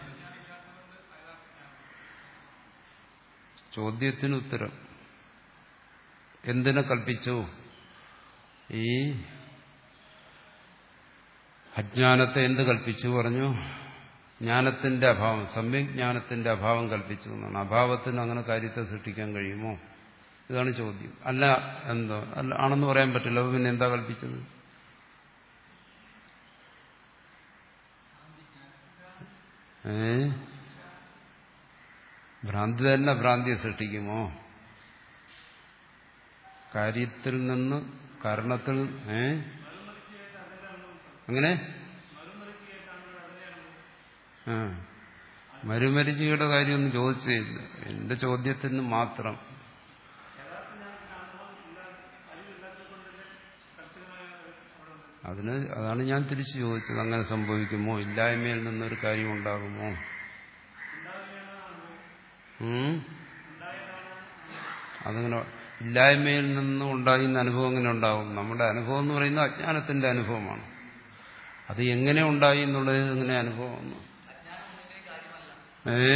ചോദ്യത്തിന് ഉത്തരം. എന്തിനെ കൽപ്പിച്ചു? ഈ അജ്ഞാനത്തെ എന്ത് കൽപ്പിച്ചു പറഞ്ഞു? ജ്ഞാനത്തിന്റെ അഭാവം, സമ്യജ്ഞാനത്തിന്റെ അഭാവം കൽപ്പിച്ചു എന്നാണ്. അഭാവത്തിന് അങ്ങനെ കാര്യത്തെ സൃഷ്ടിക്കാൻ കഴിയുമോ? ഇതാണ് ചോദ്യം. അല്ല എന്തോ അല്ല ആണെന്ന് പറയാൻ പറ്റില്ല. അപ്പൊ പിന്നെ എന്താ കൽപ്പിച്ചത്? ഏ ഭ്രാന്തി തന്നെ ഭ്രാന്തിയെ സൃഷ്ടിക്കുമോ? കാര്യത്തിൽ നിന്ന് കാരണത്തിൽ ഏ അങ്ങനെ ആ മരുമരിചിയുടെ കാര്യമൊന്നും ചോദിച്ചില്ല. എന്റെ ചോദ്യത്തിന് മാത്രം. അതിന് അതാണ് ഞാൻ തിരിച്ചു ചോദിച്ചത്. അങ്ങനെ സംഭവിക്കുമോ? ഇല്ലായ്മയിൽ നിന്നൊരു കാര്യം ഉണ്ടാകുമോ? അതങ്ങനെ ഇല്ലായ്മയിൽ നിന്നും ഉണ്ടാകുന്ന അനുഭവം എങ്ങനെ ഉണ്ടാകും? നമ്മുടെ അനുഭവം എന്ന് പറയുന്നത് അജ്ഞാനത്തിന്റെ അനുഭവമാണ്. അത് എങ്ങനെ ഉണ്ടായി എന്നുള്ളത് എങ്ങനെ അനുഭവം? ഏ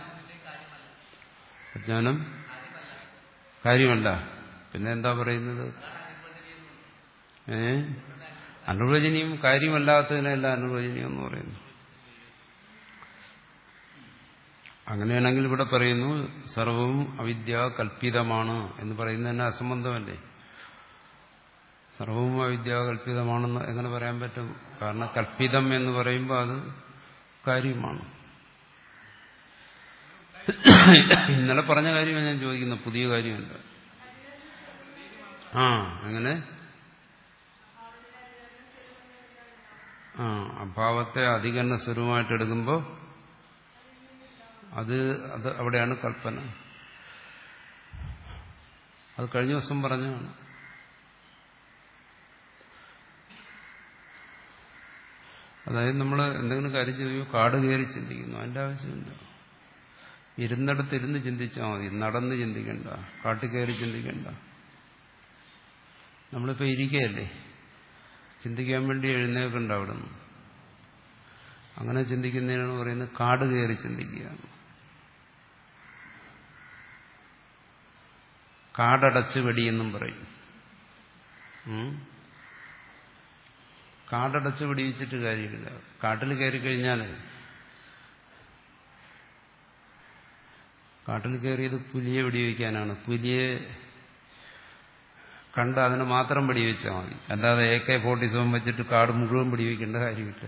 അജ്ഞാനം കാര്യമല്ല. പിന്നെ എന്താ പറയുന്നത്? ഏ അനുവചനീയം കാര്യമല്ലാത്തതിനല്ല അനുവചനീയം എന്ന് പറയുന്നു. അങ്ങനെയാണെങ്കിൽ ഇവിടെ പറയുന്നു സർവവും അവിദ്യ കൽപ്പിതമാണ് എന്ന് പറയുന്നതിന് അസംബന്ധമല്ലേ? സർവവും അവിദ്യ കൽപ്പിതമാണെന്ന് എങ്ങനെ പറയാൻ പറ്റും? കാരണം കൽപ്പിതം എന്ന് പറയുമ്പോൾ അത് കാര്യമാണ്. ഇന്നലെ പറഞ്ഞ കാര്യമാണ് ഞാൻ ചോദിക്കുന്നത്, പുതിയ കാര്യമല്ല. ആ അങ്ങനെ ആ അഭാവത്തെ അധികരണ സ്വരൂപമായിട്ട് എടുക്കുമ്പോൾ അത് അത് അവിടെയാണ് കൽപ്പന. അത് കഴിഞ്ഞ ദിവസം പറഞ്ഞതാണ്. അതായത് നമ്മൾ എന്തെങ്കിലും കാര്യം ചെയ്യുമ്പോൾ കാട് കയറി ചിന്തിക്കുന്നു, അതിൻ്റെ ആവശ്യമില്ല. ഇരുന്നിടത്ത് ഇരുന്ന് ചിന്തിച്ചാൽ മതി, നടന്ന് ചിന്തിക്കണ്ട, കാട്ടിൽ കയറി ചിന്തിക്കണ്ട. നമ്മളിപ്പോൾ ഇരിക്കുകയല്ലേ, ചിന്തിക്കാൻ വേണ്ടി എഴുന്നേൽക്കണ്ട അവിടെ നിന്ന്. അങ്ങനെ ചിന്തിക്കുന്നതിനാണ് പറയുന്നത് കാട് കയറി ചിന്തിക്കുക. കാടടച്ച് വെടിയെന്നും പറയും. കാടടച്ച് വെടിവെച്ചിട്ട് കാര്യമില്ല. കാട്ടിൽ കയറി കഴിഞ്ഞാൽ കാട്ടിൽ കയറിയത് പുലിയെ വെടിവെക്കാനാണ്. പുലിയെ കണ്ട് അതിനെ മാത്രം വെടിവെച്ചാൽ മതി. അല്ലാതെ എ കെ ഫോർട്ടി സെവൻ വെച്ചിട്ട് കാട് മുഴുവൻ വെടിവെക്കേണ്ട കാര്യമില്ല.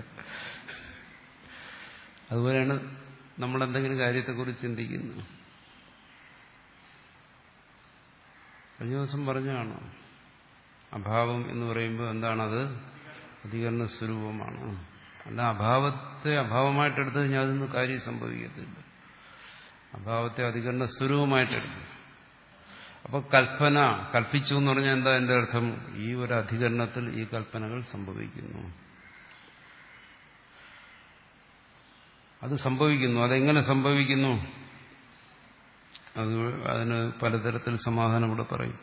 അതുപോലെയാണ് നമ്മളെന്തെങ്കിലും കാര്യത്തെക്കുറിച്ച് ചിന്തിക്കുന്നത്. കഴിഞ്ഞ ദിവസം പറഞ്ഞാണ് അഭാവം എന്ന് പറയുമ്പോൾ എന്താണത്? അധികരണ സ്വരൂപമാണ്. അല്ല അഭാവത്തെ അഭാവമായിട്ടെടുത്തു കഴിഞ്ഞാൽ അതൊന്നും കാര്യം സംഭവിക്കത്തില്ല. അഭാവത്തെ അധികരണ സ്വരൂപമായിട്ടെടുത്തു. അപ്പൊ കൽപ്പന കൽപ്പിച്ചു എന്ന് പറഞ്ഞാൽ എന്താ എന്റെ അർത്ഥം? ഈ ഒരു അധികരണത്തിൽ ഈ കൽപ്പനകൾ സംഭവിക്കുന്നു. അത് സംഭവിക്കുന്നു. അതെങ്ങനെ സംഭവിക്കുന്നു? അത് അതിന് പലതരത്തിൽ സമാധാനം ഇവിടെ പറയും.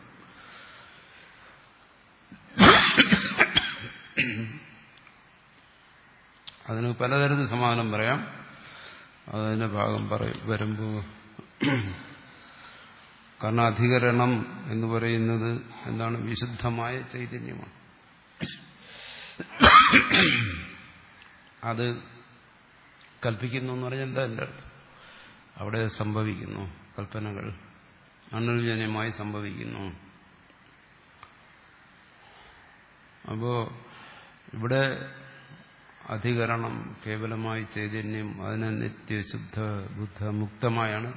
അതിന് പലതരത്തിൽ സമാധാനം പറയാം. അതിന്റെ ഭാഗം പറയും വരുമ്പോൾ. കാരണം അധികരണം എന്ന് പറയുന്നത് എന്താണ്? വിശുദ്ധമായ ചൈതന്യമാണ്. അത് കൽപ്പിക്കുന്നു എന്ന് പറഞ്ഞാൽ എന്താ എൻ്റെ അർത്ഥം? അവിടെ സംഭവിക്കുന്നു. കൽപ്പനകൾ അനുജന്യമായി സംഭവിക്കുന്നു. അപ്പോ ഇവിടെ അധികരണം കേവലമായി ചൈതന്യം, അതിനെ നിത്യശുദ്ധ ബുദ്ധ മുക്തമായാണ്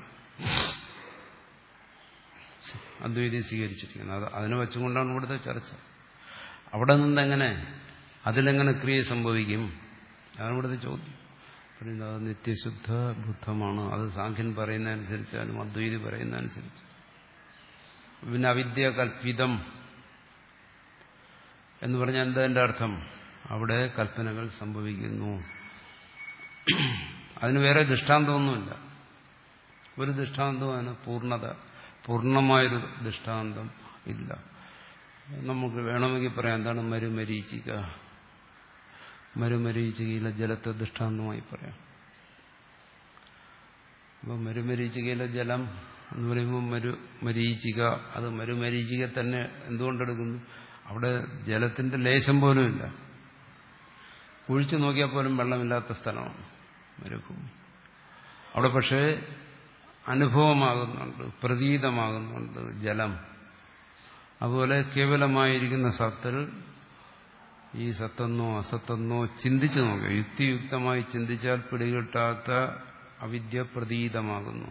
അദ്വൈതി സ്വീകരിച്ചിരിക്കുന്നത്. അത് അതിനെ വെച്ചുകൊണ്ടാണ് ഇവിടുത്തെ ചർച്ച. അവിടെ നിന്നെങ്ങനെ അതിലെങ്ങനെ ക്രിയ സംഭവിക്കും? അതാണ് ഇവിടുത്തെ ചോദ്യം. അത് നിത്യശുദ്ധ ബുദ്ധമാണ്. അത് സാഖ്യൻ പറയുന്നതനുസരിച്ചാലും അദ്വൈതി പറയുന്നതനുസരിച്ച്. പിന്നെ അവിദ്യ കൽപ്പിതം എന്ന് പറഞ്ഞാൽ എന്താ എൻ്റെ അർത്ഥം? അവിടെ കൽപ്പനകൾ സംഭവിക്കുന്നു. അതിന് വേറെ ദൃഷ്ടാന്തമൊന്നുമില്ല. ഒരു ദൃഷ്ടാന്തമാണ് പൂർണ്ണത. പൂർണ്ണമായൊരു ദൃഷ്ടാന്തം ഇല്ല. നമുക്ക് വേണമെങ്കിൽ പറയാം എന്താണ് മരുമരീചിക. മരുമരീചികയിലെ ജലത്തെ ദൃഷ്ടാന്തമായി പറയാം. അപ്പോൾ മരുമരീചികയിലെ ജലം എന്ന് പറയുമ്പോൾ മരുമരീചിക, അത് മരുമരീചിക തന്നെ എന്തുകൊണ്ടെടുക്കുന്നു? അവിടെ ജലത്തിന്റെ ലേശം പോലും ഇല്ല. കുഴിച്ചു നോക്കിയാൽ പോലും വെള്ളമില്ലാത്ത സ്ഥലമാണ് മരുഭൂമി. അവിടെ പക്ഷേ അനുഭവമാകുന്നുണ്ട്, പ്രതീതമാകുന്നുണ്ട് ജലം. അതുപോലെ കേവലമായിരിക്കുന്ന സത്തിൽ ഈ സത്തെന്നോ അസത്തെന്നോ ചിന്തിച്ചു നോക്കുക. യുക്തിയുക്തമായി ചിന്തിച്ചാൽ പിടികിട്ടാത്ത അവിദ്യ പ്രതീതമാകുന്നു.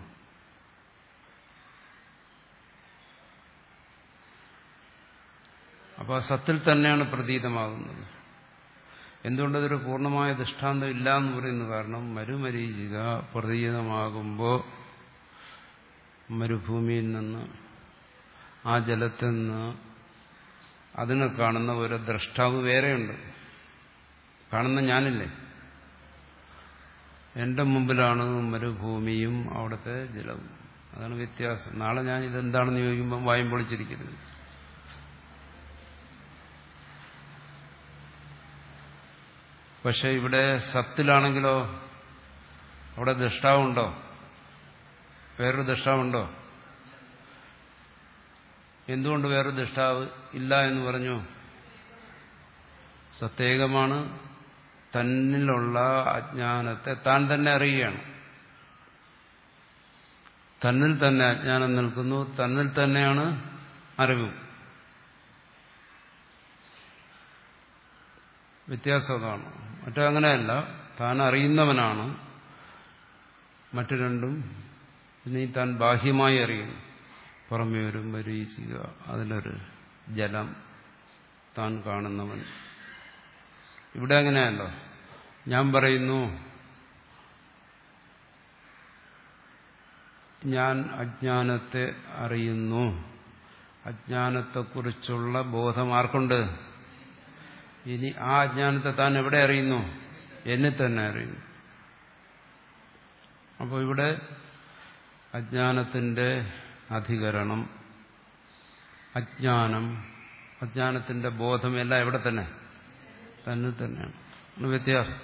അപ്പോൾ ആ സത്തിൽ തന്നെയാണ് പ്രതീതമാകുന്നത്. എന്തുകൊണ്ടതൊരു പൂർണ്ണമായ ദൃഷ്ടാന്തം ഇല്ല എന്ന് പറയുന്നു? കാരണം മരുമരീചിക പ്രതീതമാകുമ്പോൾ മരുഭൂമിയിൽ നിന്ന് ആ ജലത്തിൽ നിന്ന് അതിനെ കാണുന്ന ഒരു ദ്രഷ്ടാവ് വേറെയുണ്ട്. കാണുന്ന ഞാനില്ലേ? എന്റെ മുമ്പിലാണ് മരുഭൂമിയും അവിടുത്തെ ജലവും. അതാണ് വ്യത്യാസം. നാളെ ഞാൻ ഇതെന്താണെന്ന് ചോദിക്കുമ്പോൾ വായും പൊളിച്ചിരിക്കരുത്. പക്ഷെ ഇവിടെ സത്തിലാണെങ്കിലോ അവിടെ ദൃഷ്ടാവുണ്ടോ? വേറൊരു ദൃഷ്ടാവുണ്ടോ? എന്തുകൊണ്ട് വേറൊരു ദൃഷ്ടാവ് ഇല്ല എന്ന് പറഞ്ഞു? സത്തേകമാണ്. തന്നിലുള്ള അജ്ഞാനത്തെ താൻ തന്നെ അറിയുകയാണ്. തന്നിൽ തന്നെ അജ്ഞാനം നിൽക്കുന്നു. തന്നിൽ തന്നെയാണ് അറിവും. വ്യത്യാസം അതാണ്. മറ്റേ അങ്ങനെയല്ല. താൻ അറിയുന്നവനാണ്. മറ്റു രണ്ടും പിന്നെ താൻ ബാഹ്യമായി അറിയുന്നു. പുറമേ ഒരു മരീചിക, അതിലൊരു ജലം, താൻ കാണുന്നവൻ. ഇവിടെ അങ്ങനെയല്ലോ. ഞാൻ പറയുന്നു ഞാൻ അജ്ഞാനത്തെ അറിയുന്നു. അജ്ഞാനത്തെക്കുറിച്ചുള്ള ബോധം ആർക്കുണ്ട്? ഇനി ആ അജ്ഞാനത്തെ താൻ എവിടെ അറിയുന്നു? എന്നെ തന്നെ അറിയുന്നു. അപ്പോൾ ഇവിടെ അജ്ഞാനത്തിന്റെ അധികരണം, അജ്ഞാനം, അജ്ഞാനത്തിന്റെ ബോധം എല്ലാം എവിടെ തന്നെ? തന്നെ തന്നെയാണ്. വ്യത്യാസം.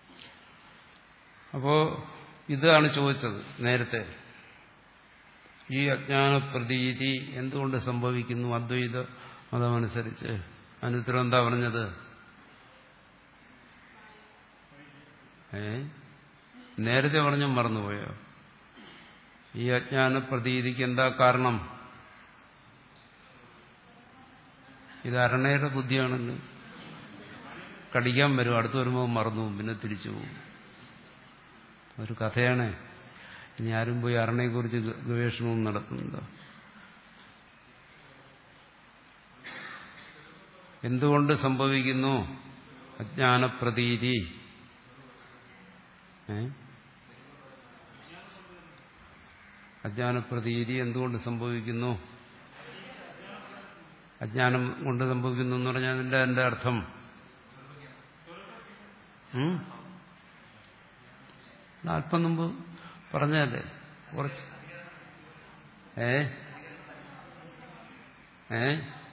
അപ്പോ ഇതാണ് ചോദിച്ചത് നേരത്തെ. ഈ അജ്ഞാന പ്രതീതി എന്തുകൊണ്ട് സംഭവിക്കുന്നു അദ്വൈത മതമനുസരിച്ച്? അനുത്തരം എന്താ പറഞ്ഞത്? ഏ നേരത്തെ പറഞ്ഞ മറന്നുപോയോ? ഈ അജ്ഞാന പ്രതീതിക്ക് എന്താ കാരണം? ഇത് അരണയുടെ ബുദ്ധിയാണല്ലോ. കടിക്കാൻ വരും, അടുത്ത് വരുമ്പോൾ മറന്നു പോകും, പിന്നെ തിരിച്ചു പോകും. ഒരു കഥയാണ്. ഇനി ആരും പോയി അരണയെക്കുറിച്ച് ഗവേഷണവും നടത്തുന്നുണ്ടോ? എന്തുകൊണ്ട് സംഭവിക്കുന്നു അജ്ഞാന പ്രതീതി? അജ്ഞാന പ്രതീതി എന്തുകൊണ്ട് സംഭവിക്കുന്നു? അജ്ഞാനം കൊണ്ട് സംഭവിക്കുന്നു എന്ന് പറഞ്ഞാൽ അതിന്റെ എന്റെ അർത്ഥം അല്പം മുമ്പ് പറഞ്ഞല്ലേ കുറച്ച്. ഏ ഏ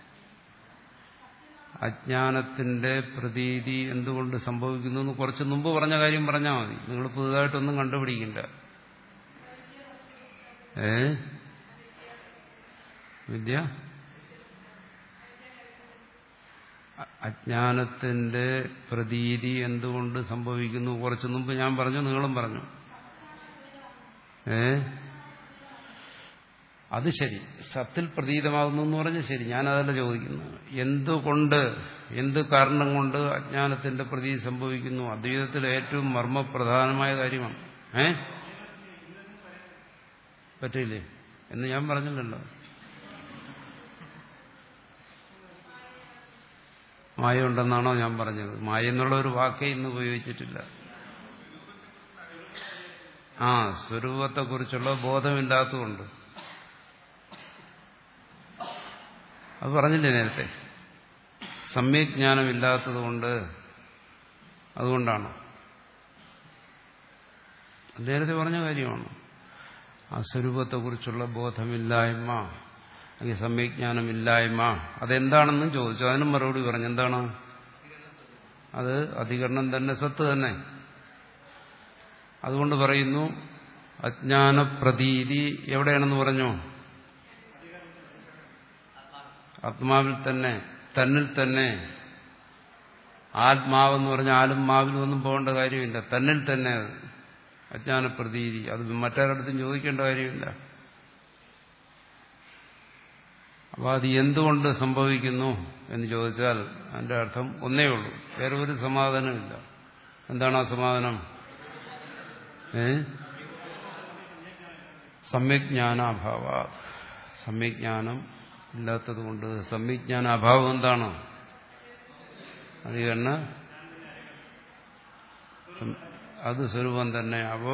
അജ്ഞാനത്തിന്റെ പ്രതീതി എന്തുകൊണ്ട് സംഭവിക്കുന്നു എന്ന് കുറച്ച് മുമ്പ് പറഞ്ഞ കാര്യം പറഞ്ഞാൽ മതി. നിങ്ങൾ പുതുതായിട്ടൊന്നും കണ്ടുപിടിക്കണ്ട. ഏ വിദ്യ അജ്ഞാനത്തിന്റെ പ്രതീതി എന്തുകൊണ്ട് സംഭവിക്കുന്നു കുറച്ച് മുമ്പ് ഞാൻ പറഞ്ഞു, നിങ്ങളും പറഞ്ഞു. ഏ അത് ശരി, സത്തിൽ പ്രതീതമാകുന്നു എന്ന് പറഞ്ഞ് ശരി, ഞാനതല്ല ചോദിക്കുന്നു. എന്തുകൊണ്ട്, എന്ത് കാരണം കൊണ്ട് അജ്ഞാനത്തിന്റെ പ്രതീതി സംഭവിക്കുന്നു? അദ്വൈതത്തിൽ ഏറ്റവും മർമ്മപ്രധാനമായ കാര്യമാണ്. ഏ പറ്റില്ലേ എന്ന് ഞാൻ പറഞ്ഞില്ലല്ലോ. മായ ഉണ്ടെന്നാണോ ഞാൻ പറഞ്ഞത്? മായ എന്നുള്ള ഒരു വാക്കേ ഇന്ന് ഉപയോഗിച്ചിട്ടില്ല. ആ സ്വരൂപത്തെക്കുറിച്ചുള്ള ബോധമില്ലാത്തതുകൊണ്ട്. അത് പറഞ്ഞില്ലേ നേരത്തെ, സമ്യജ്ഞാനമില്ലാത്തതുകൊണ്ട്. അതുകൊണ്ടാണ് നേരത്തെ പറഞ്ഞ കാര്യമാണ്. ആ സ്വരൂപത്തെക്കുറിച്ചുള്ള ബോധമില്ലായ്മ, അല്ലെങ്കിൽ സമ്യജ്ഞാനമില്ലായ്മ, അതെന്താണെന്നും ചോദിച്ചു. അതിനും മറുപടി പറഞ്ഞു. എന്താണ് അത്? അധികരണം തന്നെ, സത്ത് തന്നെ. അതുകൊണ്ട് പറയുന്നു അജ്ഞാനപ്രതീതി എവിടെയാണെന്ന് പറഞ്ഞു? ആത്മാവിൽ തന്നെ, തന്നിൽ തന്നെ. ആത്മാവെന്ന് പറഞ്ഞാൽ ആലും മാവിലും ഒന്നും പോകേണ്ട കാര്യമില്ല, തന്നിൽ തന്നെ അജ്ഞാനപ്രതീതി. അത് മറ്റൊരിടത്തും ചോദിക്കേണ്ട കാര്യമില്ല. അപ്പോൾ അത് എന്തുകൊണ്ട് സംഭവിക്കുന്നു എന്ന് ചോദിച്ചാൽ അതിന്റെ അർത്ഥം ഒന്നേ ഉള്ളൂ, വേറെ ഒരു സമാധാനമില്ല. എന്താണ് ആ സമാധാനം? ഏ സമ്യജ്ഞാനാഭാവ. സമ്യജ്ഞാനം ഇല്ലാത്തതുകൊണ്ട്. സമ്യജ്ഞാനാഭാവം എന്താണ്? അത് തന്നെ, അത് സ്വരൂപം തന്നെ. അപ്പോ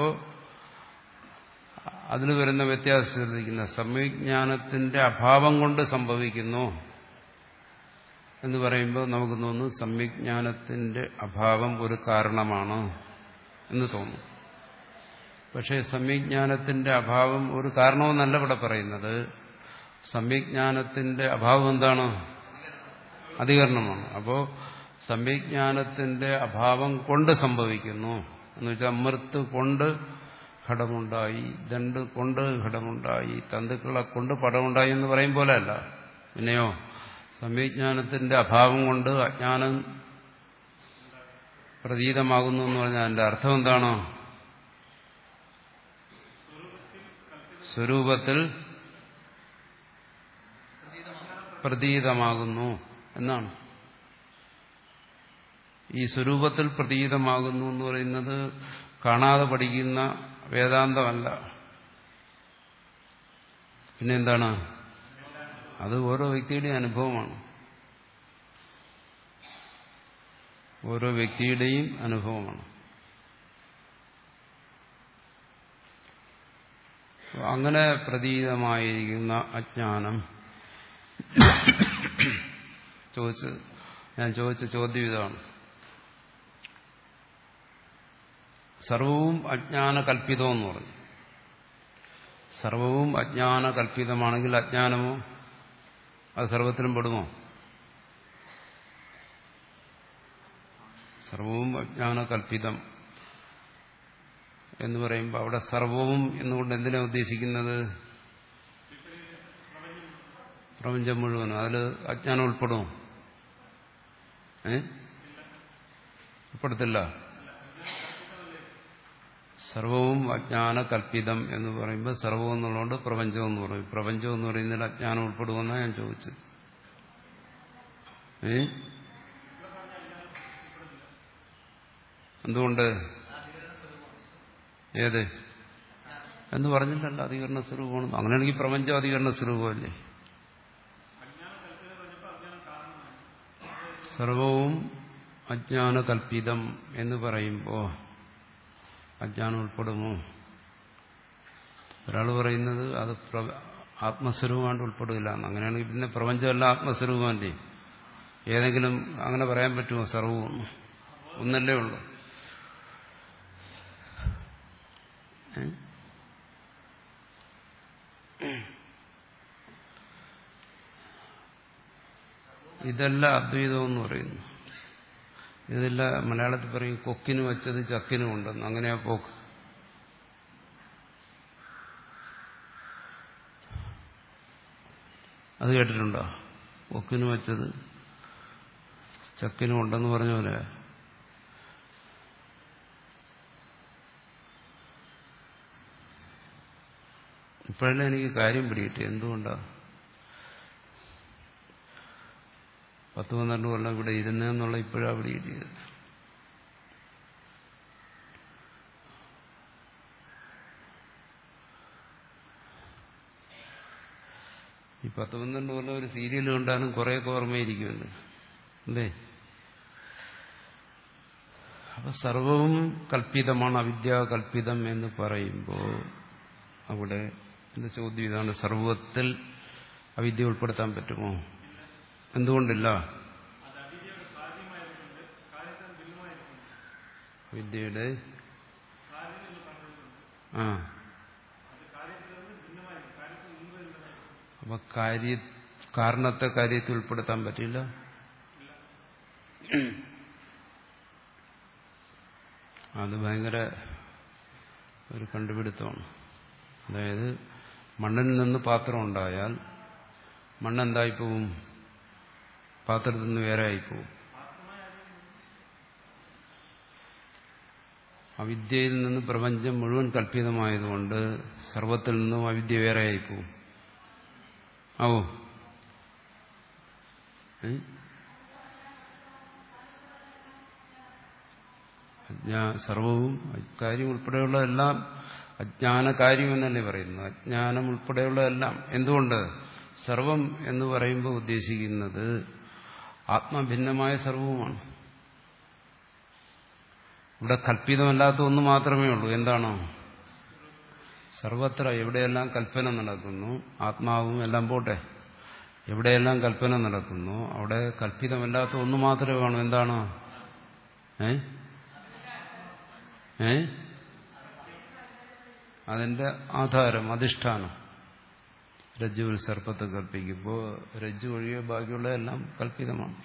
അതിൽ വരുന്ന വ്യത്യാസം ശ്രദ്ധിക്കുന്ന സമ്യജ്ഞാനത്തിന്റെ അഭാവം കൊണ്ട് സംഭവിക്കുന്നു എന്ന് പറയുമ്പോൾ നമുക്ക് തോന്നുന്നു സമ്യജ്ഞാനത്തിന്റെ അഭാവം ഒരു കാരണമാണ് എന്ന് തോന്നും. പക്ഷേ സമ്യജ്ഞാനത്തിന്റെ അഭാവം ഒരു കാരണമെന്നല്ല ഇവിടെ പറയുന്നത്. സമ്യജ്ഞാനത്തിന്റെ അഭാവം എന്താണ്? അധികരണമാണ്. അപ്പോ സമ്യജ്ഞാനത്തിന്റെ അഭാവം കൊണ്ട് സംഭവിക്കുന്നു എന്ന് വെച്ചാൽ മൃത്ത് കൊണ്ട് ഘടമുണ്ടായി, ദണ്ട് കൊണ്ട് ഘടമുണ്ടായി, തന്തുക്കളെ കൊണ്ട് പടമുണ്ടായി എന്ന് പറയും പോലെ അല്ല. പിന്നെയോ സമ്യജ്ഞാനത്തിന്റെ അഭാവം കൊണ്ട് അജ്ഞാനം പ്രതീതമാകുന്നു എന്ന് പറഞ്ഞാൽ അതിന്റെ അർത്ഥം എന്താണ്? സ്വരൂപത്തിൽ പ്രതീതമാകുന്നു എന്നാണ്. ഈ സ്വരൂപത്തിൽ പ്രതീതമാകുന്നു എന്ന് പറയുന്നത് കാണാതെ പഠിക്കുന്ന വേദാന്തമല്ല. പിന്നെന്താണ്? അത് ഓരോ വ്യക്തിയുടെയും അനുഭവമാണ്. ഓരോ വ്യക്തിയുടെയും അനുഭവമാണ്. അങ്ങനെ പ്രതീതമായിരിക്കുന്ന അജ്ഞാനം ചോദിച്ച് ഞാൻ ചോദിച്ച ചോദ്യം ഇതാണ്. സർവവും അജ്ഞാന കൽപ്പിതമെന്ന് പറഞ്ഞു. സർവവും അജ്ഞാന കൽപ്പിതമാണെങ്കിൽ അജ്ഞാനമോ അത് സർവത്തിലും പെടുമോ? സർവവും അജ്ഞാന കൽപ്പിതം എന്ന് പറയുമ്പോൾ അവിടെ സർവവും എന്നുകൊണ്ട് എന്തിനാ ഉദ്ദേശിക്കുന്നത്? പ്രപഞ്ചം മുഴുവനും. അതിൽ അജ്ഞാനം ഉൾപ്പെടുമോ? ഏ ഉൾപ്പെടുത്തില്ല. സർവവും അജ്ഞാന കൽപ്പിതം എന്ന് പറയുമ്പോൾ സർവം എന്നുള്ളതുകൊണ്ട് പ്രപഞ്ചം എന്ന് പറയും. പ്രപഞ്ചം എന്ന് പറയുന്നതിൽ അജ്ഞാനം ഉൾപ്പെടുമെന്നാണ് ഞാൻ ചോദിച്ചത്. ഏ എന്തുകൊണ്ട്? ഏത് എന്ന് പറഞ്ഞില്ലല്ലോ അധികരണ സ്വരൂപമാണ്. അങ്ങനെയാണെങ്കിൽ പ്രപഞ്ചം അധികരണ സ്വരൂപമല്ലേ? സർവവും അജ്ഞാന കൽപ്പിതം എന്ന് പറയുമ്പോൾ അജ്ഞാനം ഉൾപ്പെടുമോ? ഒരാൾ പറയുന്നത് അത് ആത്മസ്വരൂപമായിട്ട് ഉൾപ്പെടില്ല. അങ്ങനെയാണെങ്കിൽ പിന്നെ പ്രപഞ്ചമല്ല ആത്മസ്വരൂപമല്ലേ? ഏതെങ്കിലും അങ്ങനെ പറയാൻ പറ്റുമോ? സർവവും ഒന്നല്ലേ ഉള്ളൂ. ഇതല്ല അദ്വൈതം എന്ന് പറയുന്നു. ഇതല്ല മലയാളത്തിൽ പറയും കൊക്കിന് വെച്ചത് ചക്കിനും ഉണ്ടെന്ന്. അങ്ങനെയാ പോക്ക്. അത് കേട്ടിട്ടുണ്ടോ? കൊക്കിന് വെച്ചത് ചക്കിനും ഉണ്ടെന്ന് പറഞ്ഞ പോലെ. ഇപ്പോഴല്ലേ എനിക്ക് കാര്യം പിടികിട്ടി. എന്തുകൊണ്ടാ പത്ത് പന്ത്രണ്ട് കൊല്ലം ഇവിടെ ഇരുന്നെന്നുള്ള ഇപ്പോഴാണ് പിടികിട്ടിയത്. ഈ പത്ത് പന്ത്രണ്ട് കൊല്ലം ഒരു സീരിയൽ കണ്ടാലും കുറേയൊക്കെ ഓർമ്മയിരിക്കുമല്ലോ അല്ലേ? അപ്പൊ സർവവും കൽപ്പിതമാണ്, അവിദ്യാകൽപ്പിതം എന്ന് പറയുമ്പോൾ അവിടെ എന്റെ ചോദ്യം ഇതാണ്: സർവത്തിൽ അവിദ്യ ഉൾപ്പെടുത്താൻ പറ്റുമോ? എന്തുകൊണ്ടില്ല? വിദ്യയുടെ ആ അപ്പൊ കാര്യ കാരണത്തെ കാര്യത്തിൽ ഉൾപ്പെടുത്താൻ പറ്റില്ല. അത് ഭയങ്കര ഒരു കണ്ടുപിടുത്തമാണ്. അതായത് മണ്ണിൽ നിന്ന് പാത്രം ഉണ്ടായാൽ മണ്ണെന്തായിപ്പോവും? പാത്രത്തിൽ നിന്ന് വേറെ ആയിപ്പോവും. അവിദ്യയിൽ നിന്ന് പ്രപഞ്ചം മുഴുവൻ കൽപ്പിതമായതുകൊണ്ട് സർവത്തിൽ നിന്നും അവിദ്യ വേറെ ആയിപ്പോവും. ആവോ? സർവവും കാര്യം ഉൾപ്പെടെയുള്ള എല്ലാം അജ്ഞാന കാര്യം എന്നല്ലേ പറയുന്നത്. അജ്ഞാനം ഉൾപ്പെടെയുള്ള എല്ലാം. എന്തുകൊണ്ട്? സർവം എന്ന് പറയുമ്പോൾ ഉദ്ദേശിക്കുന്നത് ആത്മഭിന്നമായ സർവവുമാണ്. ഇവിടെ കൽപ്പിതമല്ലാത്ത ഒന്ന് മാത്രമേ ഉള്ളൂ. എന്താണോ? സർവത്ര എവിടെയെല്ലാം കൽപ്പന നടക്കുന്നു, ആത്മാവും എല്ലാം പോട്ടെ, എവിടെയെല്ലാം കൽപ്പന നടക്കുന്നു അവിടെ കൽപ്പിതമല്ലാത്ത ഒന്ന് മാത്രമേ കാണൂ. എന്താണോ? ഏ ഏ അതിന്റെ ആധാരം, അധിഷ്ഠാനം. രജ്ജുവിൽ സർപ്പത്തെ കൽപ്പിക്കുമ്പോൾ രജ്ജു ഒഴികെ ബാക്കിയുള്ള എല്ലാം കൽപ്പിതമാണ്.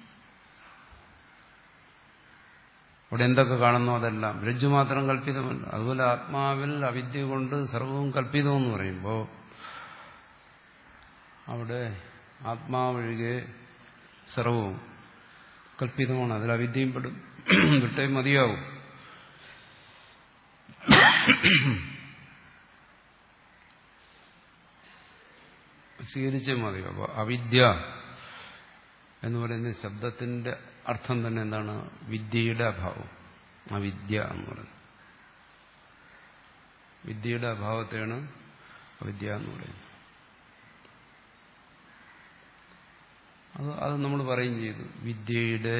അവിടെ എന്തൊക്കെ കാണുന്നു അതെല്ലാം. രജ്ജു മാത്രം കൽപ്പിതമല്ല. അതുപോലെ ആത്മാവിൽ അവിദ്യ കൊണ്ട് സർവവും കൽപ്പിതമെന്ന് പറയുമ്പോൾ അവിടെ ആത്മാവൊഴികെ സർവവും കൽപ്പിതമാണ്. അതിൽ അവിദ്യയും പെടും. വിട്ടേ മതിയാവും. സ്വീകരിച്ചേ മതിയോ? അപ്പോൾ അവിദ്യ എന്ന് പറയുന്ന ശബ്ദത്തിന്റെ അർത്ഥം തന്നെ എന്താണ്? വിദ്യയുടെ അഭാവം. അവിദ്യ എന്ന് പറയുന്നത് വിദ്യയുടെ അഭാവത്തെയാണ് അവിദ്യ എന്ന് പറയുന്നത്. അത് അത് നമ്മൾ പറയുകയും ചെയ്തു. വിദ്യയുടെ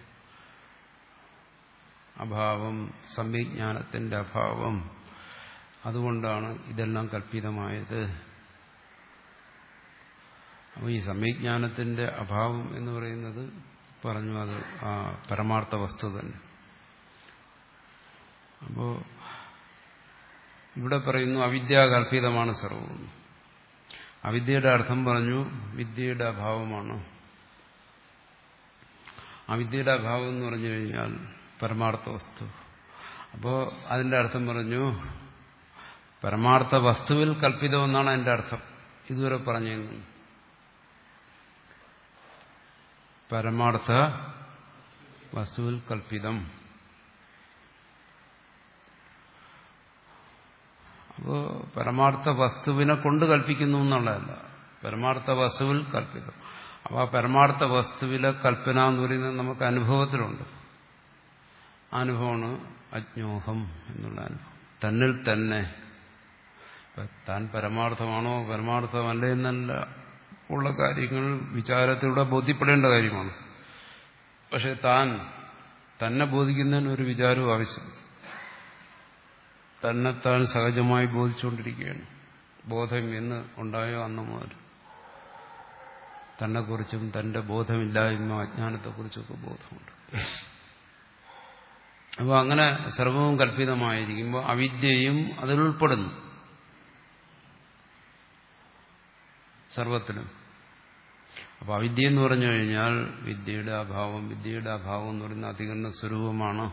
അഭാവം, സംവിജ്ഞാനത്തിന്റെ അഭാവം, അതുകൊണ്ടാണ് ഇതെല്ലാം കൽപ്പിതമായത്. അപ്പോൾ ഈ സംവിജ്ഞാനത്തിന്റെ അഭാവം എന്ന് പറയുന്നത് പറഞ്ഞു അത് ആ പരമാർത്ഥ വസ്തു തന്നെ. അപ്പോ ഇവിടെ പറയുന്നു അവിദ്യാകൽപിതമാണ് സർവ്വം. അവിദ്യയുടെ അർത്ഥം പറഞ്ഞു വിദ്യയുടെ അഭാവമാണ്. അവിദ്യയുടെ അഭാവം എന്ന് പറഞ്ഞു കഴിഞ്ഞാൽ പരമാർത്ഥ വസ്തു. അപ്പോൾ അതിന്റെ അർത്ഥം പറഞ്ഞു പരമാർത്ഥ വസ്തുവിൽ കൽപ്പിതമെന്നാണ് അതിന്റെ അർത്ഥം. ഇതുവരെ പറഞ്ഞിരുന്നു. പരമാർത്ഥ വസ്തുവിൽ കൽപ്പിതം. അപ്പോൾ പരമാർത്ഥ വസ്തുവിനെ കൊണ്ട് കൽപ്പിക്കുന്നു എന്നുള്ളതല്ല, പരമാർത്ഥ വസ്തുവിൽ കൽപ്പിതം. അപ്പോൾ ആ പരമാർത്ഥ വസ്തുവിലെ കൽപ്പന എന്ന് പറയുന്നത് നമുക്ക് അനുഭവത്തിലുണ്ട്. അനുഭവമാണ് അജ്ഞോഹം എന്നുള്ള അനുഭവം. തന്നിൽ തന്നെ താൻ പരമാർത്ഥമാണോ പരമാർത്ഥമല്ല എന്നല്ല ഉള്ള കാര്യങ്ങൾ വിചാരത്തിലൂടെ ബോധ്യപ്പെടേണ്ട കാര്യമാണ്. പക്ഷെ താൻ തന്നെ ബോധിക്കുന്നതിന് ഒരു വിചാരവും ആവശ്യമില്ല. തന്നെത്താൻ സഹജമായി ബോധിച്ചുകൊണ്ടിരിക്കുകയാണ്. ബോധം എന്ന് ഉണ്ടായോ അന്ന് മുതൽ തന്നെക്കുറിച്ചും തന്റെ ബോധമില്ലായ്മ അജ്ഞാനത്തെക്കുറിച്ചൊക്കെ ബോധമുണ്ട്. അപ്പോൾ അങ്ങനെ സർവവും കല്പിതമായിരിക്കുമ്പോൾ അവിദ്യയും അതിലുൾപ്പെടുന്നു, സർവത്തിലും. അപ്പോൾ അവിദ്യ എന്ന് പറഞ്ഞു കഴിഞ്ഞാൽ വിദ്യയുടെ അഭാവം, വിദ്യയുടെ അഭാവം എന്ന് പറയുന്ന അധികരണ സ്വരൂപമാണ്.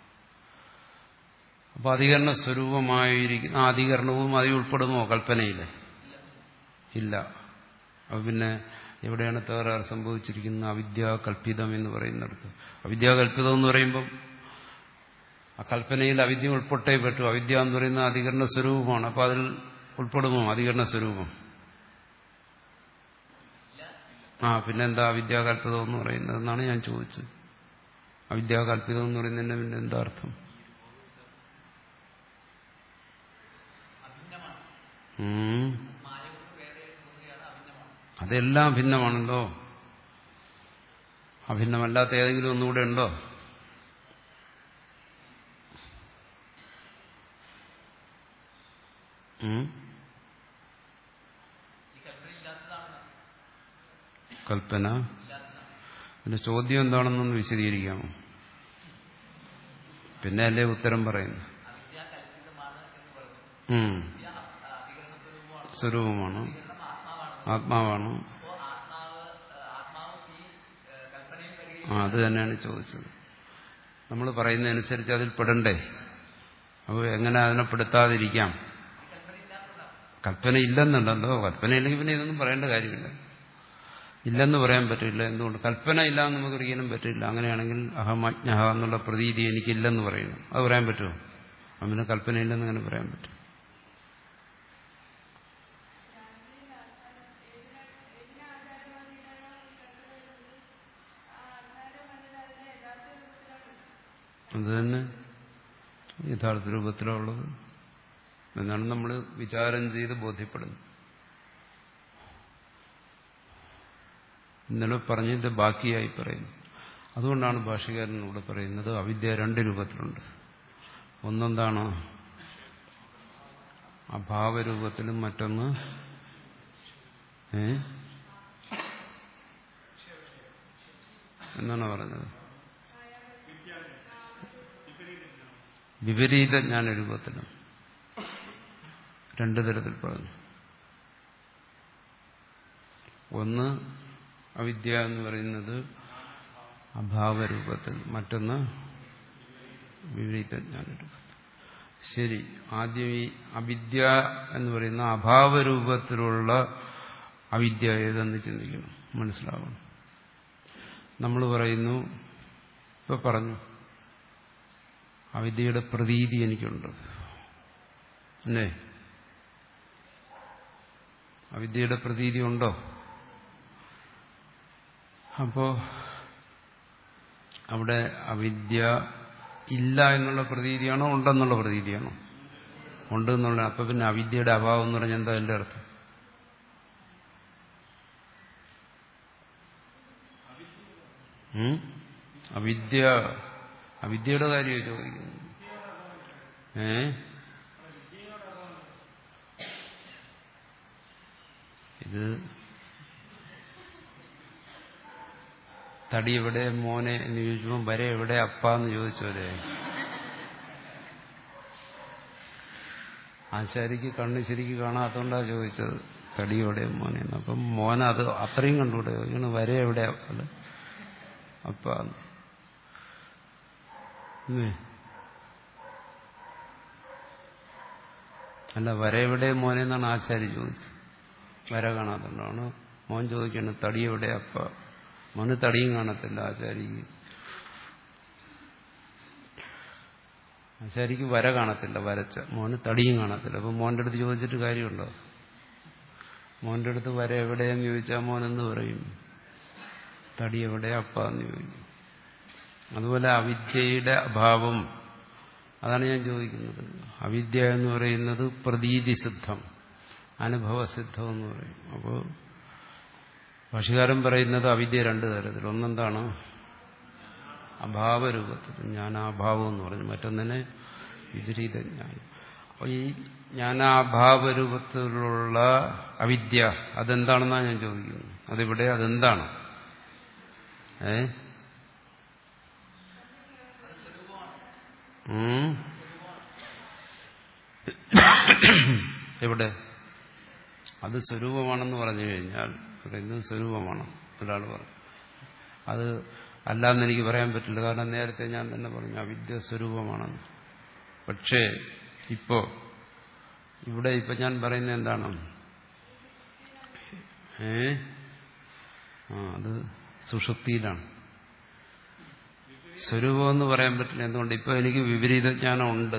അപ്പോൾ അധികരണ സ്വരൂപമായിരിക്കുന്ന ആ അധികരണവും അതിൽ ഉൾപ്പെടുമോ കൽപ്പനയിൽ? ഇല്ല. അപ്പോൾ പിന്നെ എവിടെയാണ് തകരാറ് സംഭവിച്ചിരിക്കുന്നത്? അവിദ്യാകൽപിതം എന്ന് പറയുന്നിടത്ത്. അവിദ്യാകൽപിതം എന്ന് പറയുമ്പം ആ കൽപ്പനയിൽ അവിദ്യ ഉൾപ്പെട്ടേ പറ്റൂ. അവിദ്യ എന്ന് പറയുന്ന അധികരണ സ്വരൂപമാണ്. അപ്പോൾ അതിൽ ഉൾപ്പെടുമോ അധികരണ സ്വരൂപം? ആ പിന്നെന്താ അവിദ്യാകൽപിതം എന്ന് പറയുന്നത് എന്നാണ് ഞാൻ ചോദിച്ചത്. അവിദ്യാകൽപിതം എന്ന് പറയുന്നതിന്റെ പിന്നെ എന്താ അർത്ഥം? അതെല്ലാം ഭിന്നമാണല്ലോ. അഭിന്നമല്ലാത്ത ഏതെങ്കിലും ഒന്നുകൂടെ ഉണ്ടോ? കൽപ്പന. പിന്നെ ചോദ്യം എന്താണെന്നൊന്ന് വിശദീകരിക്കാമോ? പിന്നെ അല്ലേ ഉത്തരം പറയുന്നു. സ്വരൂപമാണ്, ആത്മാവാണ്. ആ അത് തന്നെയാണ് ചോദിച്ചത്. നമ്മൾ പറയുന്നതനുസരിച്ച് അതിൽ പെടണ്ടേ? അപ്പോൾ എങ്ങനെ അതിനെ പെടുത്താതിരിക്കാം? കൽപ്പന ഇല്ലെന്നുണ്ടല്ലോ. കൽപ്പന ഇല്ലെങ്കിൽ പിന്നെ ഇതൊന്നും പറയേണ്ട കാര്യമില്ല. ഇല്ലെന്ന് പറയാൻ പറ്റില്ല. എന്തുകൊണ്ട്? കൽപ്പന ഇല്ലാന്ന് നമുക്ക് ഒരിക്കലും പറ്റില്ല. അങ്ങനെയാണെങ്കിൽ അഹമജ്ഞ എന്നുള്ള പ്രതീതി എനിക്കില്ലെന്ന് പറയുന്നു. അത് പറയാൻ പറ്റുമോ? അവന് കൽപ്പന ഇല്ലെന്ന് അങ്ങനെ പറയാൻ പറ്റും? അത് തന്നെ യഥാർത്ഥ രൂപത്തിലുള്ളത് എന്നാണ് നമ്മൾ വിചാരം ചെയ്ത് ബോധ്യപ്പെടുന്നത്. ഇന്നലെ പറഞ്ഞത് ബാക്കിയായി പറയുന്നു. അതുകൊണ്ടാണ് ഭാഷ്യകാരൻ ഇവിടെ പറയുന്നത് അവിദ്യ രണ്ട് രൂപത്തിലുണ്ട്. ഒന്നെന്താണ്? അഭാവരൂപത്തിലും, മറ്റൊന്ന് ഏ എന്നാണ് പറഞ്ഞത്? വിപരീത ജ്ഞാനരൂപത്തിലും. രണ്ടു തരത്തിൽ പറഞ്ഞു. ഒന്ന് അവിദ്യ എന്ന് പറയുന്നത് അഭാവരൂപത്തിൽ, മറ്റൊന്ന് വിപരീത ജ്ഞാനരൂപത്തിൽ. ശരി, ആദ്യം ഈ അവിദ്യ എന്ന് പറയുന്ന അഭാവരൂപത്തിലുള്ള അവിദ്യ ഏതെന്ന് ചിന്തിക്കണം, മനസ്സിലാവണം. നമ്മൾ പറയുന്നു, ഇപ്പൊ പറഞ്ഞു അവിദ്യയുടെ പ്രതീതി എനിക്കുണ്ട് അല്ലേ? അവിദ്യയുടെ പ്രതീതി ഉണ്ടോ? അപ്പോ അവിടെ അവിദ്യ ഇല്ല എന്നുള്ള പ്രതീതിയാണോ ഉണ്ടെന്നുള്ള പ്രതീതിയാണോ? ഉണ്ട് എന്നുള്ള. അപ്പൊ പിന്നെ അവിദ്യയുടെ അഭാവം എന്ന് പറഞ്ഞാൽ എന്താ എന്റെ അർത്ഥം? അവിദ്യ അവിദ്യയുടെ കാര്യം ചോദിക്കുന്നു. ഏ ഇത് തടി എവിടെ മോനെ എന്ന് ചോദിച്ചപ്പോൾ വരെ എവിടെ അപ്പ എന്ന് ചോദിച്ചവരെ. ആശാരിക്ക് കണ്ണ് ശരിക്ക് കാണാത്തോണ്ടാ ചോദിച്ചത് തടി എവിടെ മോനെ എന്ന്. അപ്പം മോന അത് അത്രയും കണ്ടുകൂടെ ചോദിക്കണം, വര എവിടെ അപ്പ. അല്ല, വര എവിടെ മോനെ എന്നാണ് ആശാരി ചോദിച്ചത്. വര കാണാത്തോണ്ടാണ് മോൻ ചോദിക്കുന്നത് തടി എവിടെ അപ്പ. മോന് തടിയും കാണത്തില്ല. ആചാര്യക്ക് ആചാര്യക്ക് വര കാണത്തില്ല, വരച്ച മോന് തടിയും കാണത്തില്ല. അപ്പൊ മോന്റെ അടുത്ത് ചോദിച്ചിട്ട് കാര്യമുണ്ടോ? മോന്റെ അടുത്ത് വര എവിടെയെന്ന് ചോദിച്ചാൽ മോനെന്ന് പറയും? തടി എവിടെയാ അപ്പാന്ന് ചോദിക്കും. അതുപോലെ അവിദ്യയുടെ അഭാവം, അതാണ് ഞാൻ ചോദിക്കുന്നത്. അവിദ്യ എന്ന് പറയുന്നത് പ്രതീതിസിദ്ധം, അനുഭവസിദ്ധം എന്ന് പറയും. അപ്പോൾ ഭാഷ്യകാരൻ പറയുന്നത് അവിദ്യ രണ്ട് തരത്തിൽ. ഒന്നെന്താണ്? അഭാവരൂപത്തിൽ ജ്ഞാനാഭാവം എന്ന് പറഞ്ഞു, മറ്റൊന്നിനെ വിപരീത ജ്ഞാനം. അപ്പോൾ ഈ ജ്ഞാനാഭാവരൂപത്തിലുള്ള അവിദ്യ അതെന്താണെന്നാണ് ഞാൻ ചോദിക്കുന്നത്. അതിവിടെ അതെന്താണ്? ഏ എവിടെ? അത് സ്വരൂപമാണെന്ന് പറഞ്ഞു കഴിഞ്ഞാൽ പറയുന്നത് സ്വരൂപമാണ്. ഒരാൾ പറഞ്ഞു അത് അല്ലാന്ന് എനിക്ക് പറയാൻ പറ്റില്ല, കാരണം നേരത്തെ ഞാൻ തന്നെ പറഞ്ഞു അവിദ്യ സ്വരൂപമാണെന്ന്. പക്ഷേ ഇപ്പോ ഇവിടെ ഇപ്പൊ ഞാൻ പറയുന്നത് എന്താണ്? ഏ ആ അത് സുഷുപ്തിയിലാണ്. സ്വരൂപം എന്ന് പറയാൻ പറ്റില്ല. എന്തുകൊണ്ട്? ഇപ്പൊ എനിക്ക് വിപരീത ജ്ഞാനം ഉണ്ട്.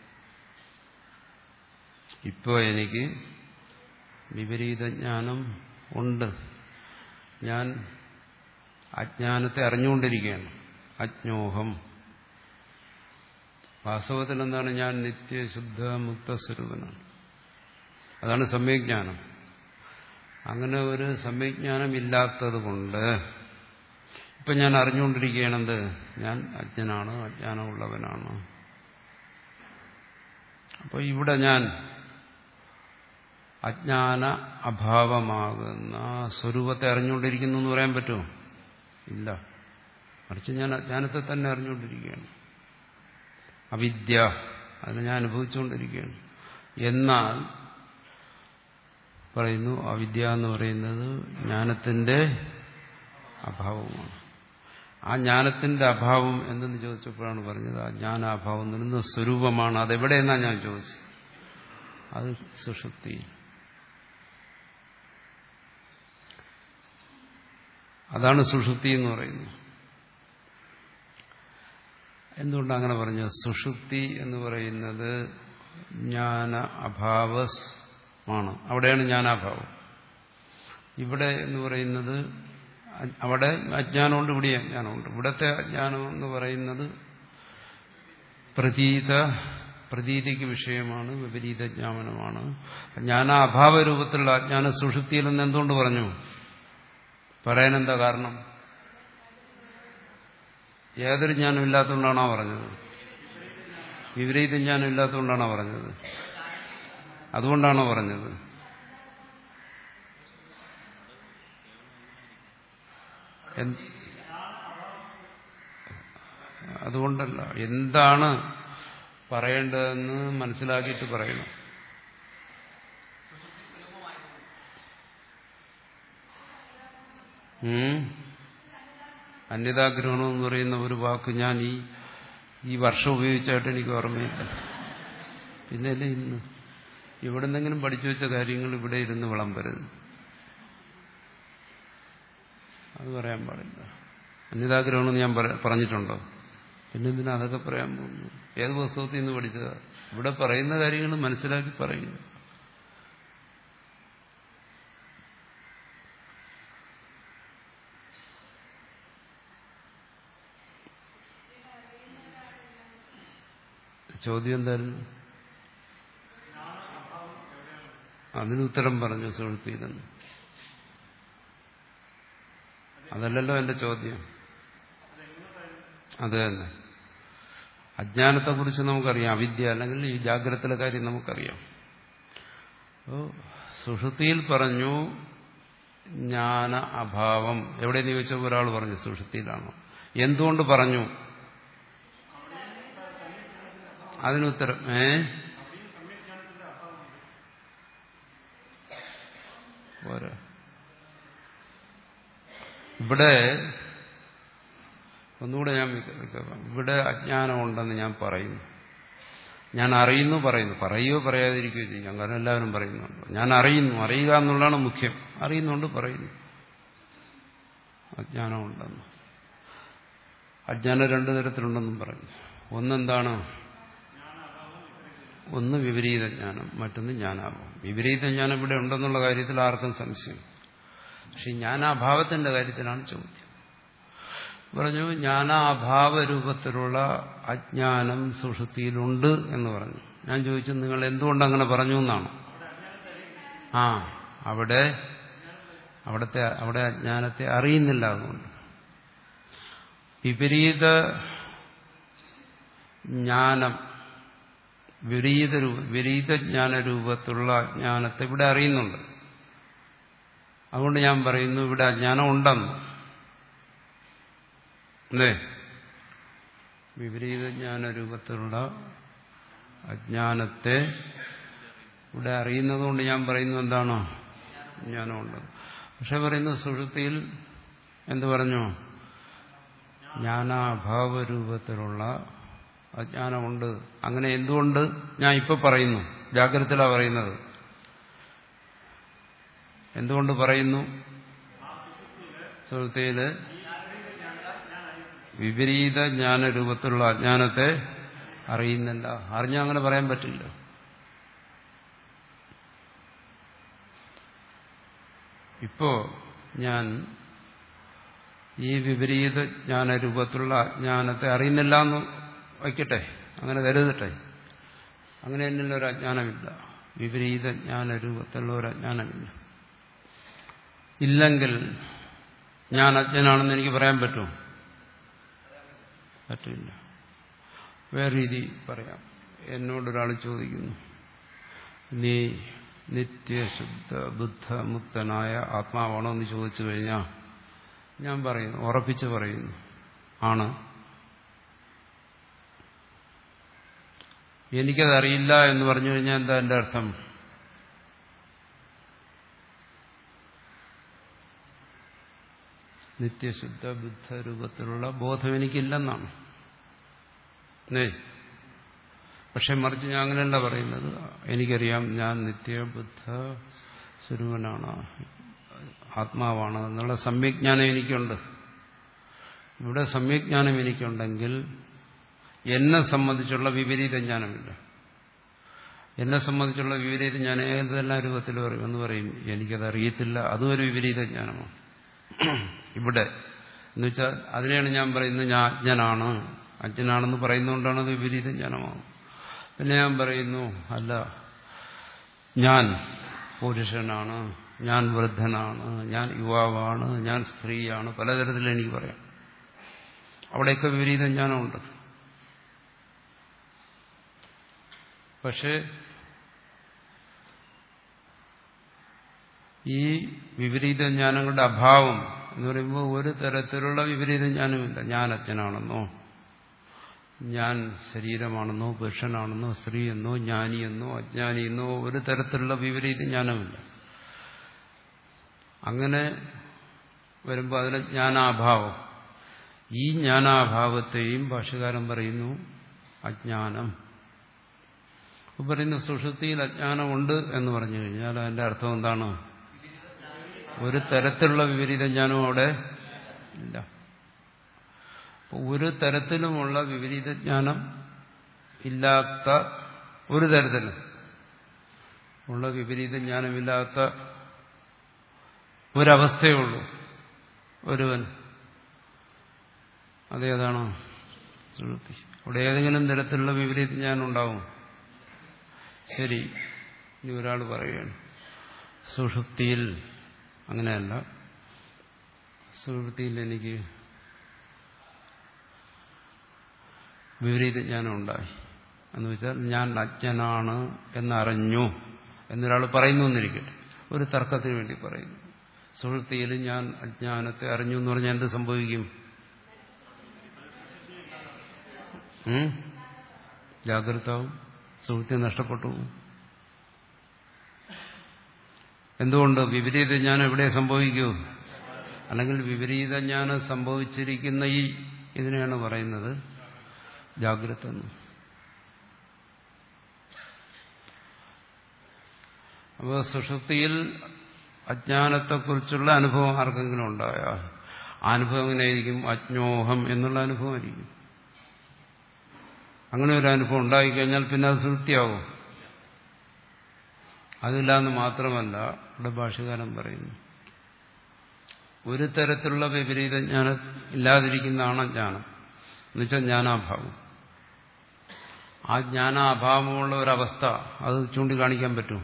ഇപ്പോ എനിക്ക് വിപരീത ജ്ഞാനം ഉണ്ട്. ഞാൻ അജ്ഞാനത്തെ അറിഞ്ഞുകൊണ്ടിരിക്കുകയാണ്. അജ്ഞോഹം. വാസ്തവത്തിൽ എന്താണ്? ഞാൻ നിത്യശുദ്ധ മുക്തസ്വരൂപനാണ്. അതാണ് സമ്യജ്ഞാനം. അങ്ങനെ ഒരു സമ്യജ്ഞാനം ഇല്ലാത്തത് കൊണ്ട് ഇപ്പൊ ഞാൻ അറിഞ്ഞുകൊണ്ടിരിക്കുകയാണെന്ത്? ഞാൻ അജ്ഞനാണ്, അജ്ഞാനമുള്ളവനാണ്. അപ്പൊ ഇവിടെ ഞാൻ അജ്ഞാന അഭാവമാകുന്ന സ്വരൂപത്തെ അറിഞ്ഞുകൊണ്ടിരിക്കുന്നു എന്ന് പറയാൻ പറ്റുമോ? ഇല്ല. മറിച്ച് ഞാൻ അജ്ഞാനത്തെ തന്നെ അറിഞ്ഞുകൊണ്ടിരിക്കുകയാണ്. അവിദ്യ അതിനെ ഞാൻ അനുഭവിച്ചുകൊണ്ടിരിക്കുകയാണ്. എന്നാൽ പറയുന്നു അവിദ്യ എന്ന് പറയുന്നത് ജ്ഞാനത്തിന്റെ അഭാവമാണ്. ആ ജ്ഞാനത്തിന്റെ അഭാവം എന്തെന്ന് ചോദിച്ചപ്പോഴാണ് പറഞ്ഞത് ആ ജ്ഞാനാഭാവം എന്ന് പറയുന്നത് സ്വരൂപമാണ്. അതെവിടെയെന്നാണ് ഞാൻ ചോദിച്ചത്. അത് സുഷുപ്തി. അതാണ് സുഷുപ്തി എന്ന് പറയുന്നത്. എന്തുകൊണ്ടാണ് അങ്ങനെ പറഞ്ഞത്? സുഷുപ്തി എന്ന് പറയുന്നത് ജ്ഞാന അഭാവമാണ്. അവിടെയാണ് ജ്ഞാനാഭാവം. ഇവിടെ എന്ന് പറയുന്നത് അവിടെ അജ്ഞാനമുണ്ട്, ഇവിടെ അജ്ഞാനമുണ്ട്. ഇവിടത്തെ അജ്ഞാനം എന്ന് പറയുന്നത് പ്രതീത പ്രതീതിക്ക് വിഷയമാണ്, വിപരീത ജ്ഞാനമാണ്. ജ്ഞാനാഭാവ രൂപത്തിലുള്ള അജ്ഞാന സുഷുപ്തിയിൽ നിന്ന് എന്തുകൊണ്ട് പറഞ്ഞു? പറയാനെന്താ കാരണം? ഏതൊരു ജ്ഞാനം ഇല്ലാത്തതുകൊണ്ടാണോ പറഞ്ഞത്? വിപരീത ജ്ഞാനം ഇല്ലാത്തതുകൊണ്ടാണോ പറഞ്ഞത്? അതുകൊണ്ടാണോ പറഞ്ഞത്? അതുകൊണ്ടല്ല. എന്താണ് പറയേണ്ടതെന്ന് മനസ്സിലാക്കിയിട്ട് പറയണം. അന്യതാഗ്രഹണം എന്ന് പറയുന്ന ഒരു വാക്ക് ഞാൻ ഈ ഈ വർഷം ഉപയോഗിച്ചായിട്ട് എനിക്ക് ഓർമ്മയില്ല. പിന്നെ അല്ലേ ഇന്ന് ഇവിടെ എന്തെങ്കിലും പഠിച്ചു വെച്ച കാര്യങ്ങൾ ഇവിടെ ഇരുന്ന് വിളമ്പരുത്. അത് പറയാൻ പാടില്ല. അന്യതാഗ്രഹണം എന്ന് ഞാൻ പറഞ്ഞിട്ടുണ്ടോ? പിന്നെ എന്തിനാ അതൊക്കെ പറയാൻ പോകുന്നു? ഏത് പുസ്തകത്തിൽ നിന്ന് പഠിച്ചതാ? ഇവിടെ പറയുന്ന കാര്യങ്ങൾ മനസ്സിലാക്കി പറയുന്നു. ചോദ്യം എന്തായിരുന്നു? അതിന് ഉത്തരം പറഞ്ഞു സുഹൃത്തിയിലെന്ന്. അതല്ലല്ലോ എന്റെ ചോദ്യം. അത് തന്നെ. അജ്ഞാനത്തെക്കുറിച്ച് നമുക്കറിയാം, അവിദ്യ അല്ലെങ്കിൽ ഈ ജാഗ്രതയിലെ കാര്യം നമുക്കറിയാം. അപ്പോൾ സുഷുപ്തിയിൽ പറഞ്ഞു ജ്ഞാന അഭാവം. എവിടെയെന്ന് ചോദിച്ചപ്പോൾ ഒരാൾ പറഞ്ഞു സുഷുപ്തിയിലാണോ. എന്തുകൊണ്ട് പറഞ്ഞു? അതിനുത്തരം ഏ പോരാ. ഇവിടെ ഒന്നുകൂടെ ഞാൻ ഇവിടെ അജ്ഞാനമുണ്ടെന്ന് ഞാൻ പറയുന്നു. ഞാൻ അറിയുന്നു പറയുന്നു. പറയുകയോ പറയാതിരിക്കുകയോ ചെയ്യാം, കാരണം എല്ലാവരും പറയുന്നുണ്ട്. ഞാൻ അറിയുന്നു. അറിയുക എന്നുള്ളതാണ് മുഖ്യം. അറിയുന്നുണ്ട് പറയുന്നു. അജ്ഞാനമുണ്ടെന്ന്. അജ്ഞാനം രണ്ടു തരത്തിലുണ്ടെന്നും പറഞ്ഞു. ഒന്നെന്താണ്? ഒന്ന് വിപരീത ജ്ഞാനം, മറ്റൊന്ന് ജ്ഞാനാഭാവം. വിപരീത ജ്ഞാനം ഇവിടെ ഉണ്ടെന്നുള്ള കാര്യത്തിൽ ആർക്കും സംശയം. പക്ഷെ ജ്ഞാനാഭാവത്തിന്റെ കാര്യത്തിലാണ് ചോദ്യം. പറഞ്ഞു ജ്ഞാനാഭാവ രൂപത്തിലുള്ള അജ്ഞാനം സുഷുപ്തിയിലുണ്ട് എന്ന് പറഞ്ഞു. ഞാൻ ചോദിച്ചു നിങ്ങൾ എന്തുകൊണ്ട് അങ്ങനെ പറഞ്ഞു എന്നാണ്. ആ അവിടെ അവിടുത്തെ അവിടെ അജ്ഞാനത്തെ അറിയുന്നില്ല. അതുകൊണ്ട് വിപരീത ജ്ഞാനം വിപരീത രൂപ വിപരീത ജ്ഞാന രൂപത്തിലുള്ള അജ്ഞാനത്തെ ഇവിടെ അറിയുന്നുണ്ട്. അതുകൊണ്ട് ഞാൻ പറയുന്നു ഇവിടെ അജ്ഞാനം ഉണ്ടെന്ന്. അല്ലേ? വിപരീത ജ്ഞാന രൂപത്തിലുള്ള അജ്ഞാനത്തെ ഇവിടെ അറിയുന്നത് കൊണ്ട് ഞാൻ പറയുന്നു എന്താണോ ജ്ഞാനമുണ്ടെന്ന്. പക്ഷെ പറയുന്നു സുഷുപ്തിയിൽ എന്ത് പറഞ്ഞു? ജ്ഞാനാഭാവ രൂപത്തിലുള്ള അജ്ഞാനമുണ്ട്. അങ്ങനെ എന്തുകൊണ്ട് ഞാൻ ഇപ്പൊ പറയുന്നു? ജാഗ്രതയിലാണ് പറയുന്നത്. എന്തുകൊണ്ട് പറയുന്നു? സുഷുപ്തിയില് വിപരീത ജ്ഞാന രൂപത്തിലുള്ള അജ്ഞാനത്തെ അറിയുന്നില്ല. അറിഞ്ഞാൽ അങ്ങനെ പറയാൻ പറ്റില്ല. ഇപ്പോ ഞാൻ ഈ വിപരീത ജ്ഞാന രൂപത്തിലുള്ള അജ്ഞാനത്തെ അറിയുന്നില്ല എന്ന് വയ്ക്കട്ടെ, അങ്ങനെ കരുതട്ടെ. അങ്ങനെ എന്നിൽ ഒരു അജ്ഞാനമില്ല, വിപരീത ജ്ഞാന രൂപത്തിലുള്ള ഒരു അജ്ഞാനമില്ല. ഇല്ലെങ്കിൽ ഞാൻ അജ്ഞനാണെന്ന് എനിക്ക് പറയാൻ പറ്റുമോ? പറ്റില്ല. വേറെ രീതി പറയാം. എന്നോടൊരാൾ ചോദിക്കുന്നു, നീ നിത്യശുദ്ധ ബുദ്ധ മുക്തനായ ആത്മാവാണോ എന്ന് ചോദിച്ചു കഴിഞ്ഞാൽ ഞാൻ പറയുന്നു, ഉറപ്പിച്ച് പറയുന്നു, ആണ്. എനിക്കതറിയില്ല എന്ന് പറഞ്ഞു കഴിഞ്ഞാൽ എന്താ എൻ്റെ അർത്ഥം? നിത്യശുദ്ധ ബുദ്ധ രൂപത്തിലുള്ള ബോധം എനിക്കില്ലെന്നാണ്. പക്ഷെ മറിച്ച് ഞാൻ അങ്ങനെയല്ല പറയുന്നത്. എനിക്കറിയാം ഞാൻ നിത്യബുദ്ധ സ്വരൂപനാണ്, ആത്മാവാണ് എന്നുള്ള സമ്യജ്ഞാനം എനിക്കുണ്ട്. ഇവിടെ സമ്യജ്ഞാനം എനിക്കുണ്ടെങ്കിൽ എന്നെ സംബന്ധിച്ചുള്ള വിപരീത ജ്ഞാനമില്ല. എന്നെ സംബന്ധിച്ചുള്ള വിപരീത ജ്ഞാനം ഏതെല്ലാം രൂപത്തിൽ പറയും എന്ന് പറയും, എനിക്കതറിയത്തില്ല, അതും ഒരു വിപരീത ജ്ഞാനമാണ്. ഇവിടെ എന്നുവെച്ചാൽ അതിനെയാണ് ഞാൻ പറയുന്നത് ഞാൻ അജ്ഞനാണ്. അജ്ഞനാണെന്ന് പറയുന്നതുകൊണ്ടാണ് അത് വിപരീത ജ്ഞാനമാകും. പിന്നെ ഞാൻ പറയുന്നു, അല്ല ഞാൻ പുരുഷനാണ്, ഞാൻ വൃദ്ധനാണ്, ഞാൻ യുവാവാണ്, ഞാൻ സ്ത്രീയാണ്, പലതരത്തിൽ എനിക്ക് പറയാം. അവിടെയൊക്കെ വിപരീത ജ്ഞാനമുണ്ട്. പക്ഷെ ഈ വിപരീത ജ്ഞാനങ്ങളുടെ അഭാവം എന്ന് പറയുമ്പോൾ ഒരു തരത്തിലുള്ള വിപരീത ജ്ഞാനമില്ല. ഞാൻ അജ്ഞനാണെന്നോ, ഞാൻ ശരീരമാണെന്നോ, പുരുഷനാണെന്നോ, സ്ത്രീയെന്നോ, ജ്ഞാനിയെന്നോ അജ്ഞാനിയെന്നോ ഒരു തരത്തിലുള്ള വിപരീത ജ്ഞാനമില്ല. അങ്ങനെ വരുമ്പോൾ അതിന് ജ്ഞാനാഭാവം. ഈ ജ്ഞാനാഭാവത്തെയും ഭാഷ്യകാരൻ പറയുന്നു അജ്ഞാനം. പറയുന്ന സുഷുപ്തിയിൽ അജ്ഞാനമുണ്ട് എന്ന് പറഞ്ഞു കഴിഞ്ഞാൽ അതിന്റെ അർത്ഥം എന്താണ്? ഒരു തരത്തിലുള്ള വിപരീത ജ്ഞാനവും അവിടെ ഇല്ല. ഒരു തരത്തിലുമുള്ള വിപരീത ജ്ഞാനം ഇല്ലാത്ത, ഒരു തരത്തിലും ഉള്ള വിപരീത ജ്ഞാനമില്ലാത്ത ഒരവസ്ഥയേ ഉള്ളൂ ഒരുവൻ. അതേതാണോ? സുഷുപ്തി. അവിടെ ഏതെങ്കിലും തരത്തിലുള്ള വിപരീത ജ്ഞാനം ഉണ്ടാവും. ശരി, ഇനി ഒരാൾ പറയുകയാണ് സുഷുപ്തിയിൽ അങ്ങനെയല്ല, സുഷുപ്തിയിൽ എനിക്ക് വിപരീത ജ്ഞാനം ഉണ്ടായി എന്ന് വെച്ചാൽ ഞാൻ അജ്ഞനാണ് എന്നറിഞ്ഞു എന്നൊരാൾ പറയുന്നു എന്നിരിക്കട്ടെ, ഒരു തർക്കത്തിന് വേണ്ടി പറയുന്നു. സുഷുപ്തിയിൽ ഞാൻ അജ്ഞാനത്തെ അറിഞ്ഞു എന്ന് പറഞ്ഞാൽ എന്ത് സംഭവിക്കും? ജാഗ്രതാവും, സുഷുപ്തി നഷ്ടപ്പെട്ടു. എന്തുകൊണ്ട്? വിപരീത ജ്ഞാനം എവിടെ സംഭവിക്കൂ? അല്ലെങ്കിൽ വിപരീത ജ്ഞാനം സംഭവിച്ചിരിക്കുന്ന ഈ ഇതിനെയാണ് പറയുന്നത് ജാഗ്രത എന്ന്. അപ്പോൾ സുഷുപ്തിയിൽ അജ്ഞാനത്തെക്കുറിച്ചുള്ള അനുഭവം ആർക്കെങ്കിലും ഉണ്ടായാൽ ആ അനുഭവം എങ്ങനെയായിരിക്കും? അജ്ഞോഹം എന്നുള്ള അനുഭവമായിരിക്കും. അങ്ങനെ ഒരു അനുഭവം ഉണ്ടായിക്കഴിഞ്ഞാൽ പിന്നെ അത് സുഷുപ്തിയാവും. അതില്ലാന്ന് മാത്രമല്ല, ഇവിടെ ഭാഷ്യകാരൻ പറയുന്നു, ഒരു തരത്തിലുള്ള വിപരീത ജ്ഞാനം ഇല്ലാതിരിക്കുന്നതാണ് ജ്ഞാനം. എന്നുവെച്ചാൽ ജ്ഞാനാഭാവം. ആ ജ്ഞാനാഭാവമുള്ള ഒരവസ്ഥ അത് ചൂണ്ടിക്കാണിക്കാൻ പറ്റുമോ?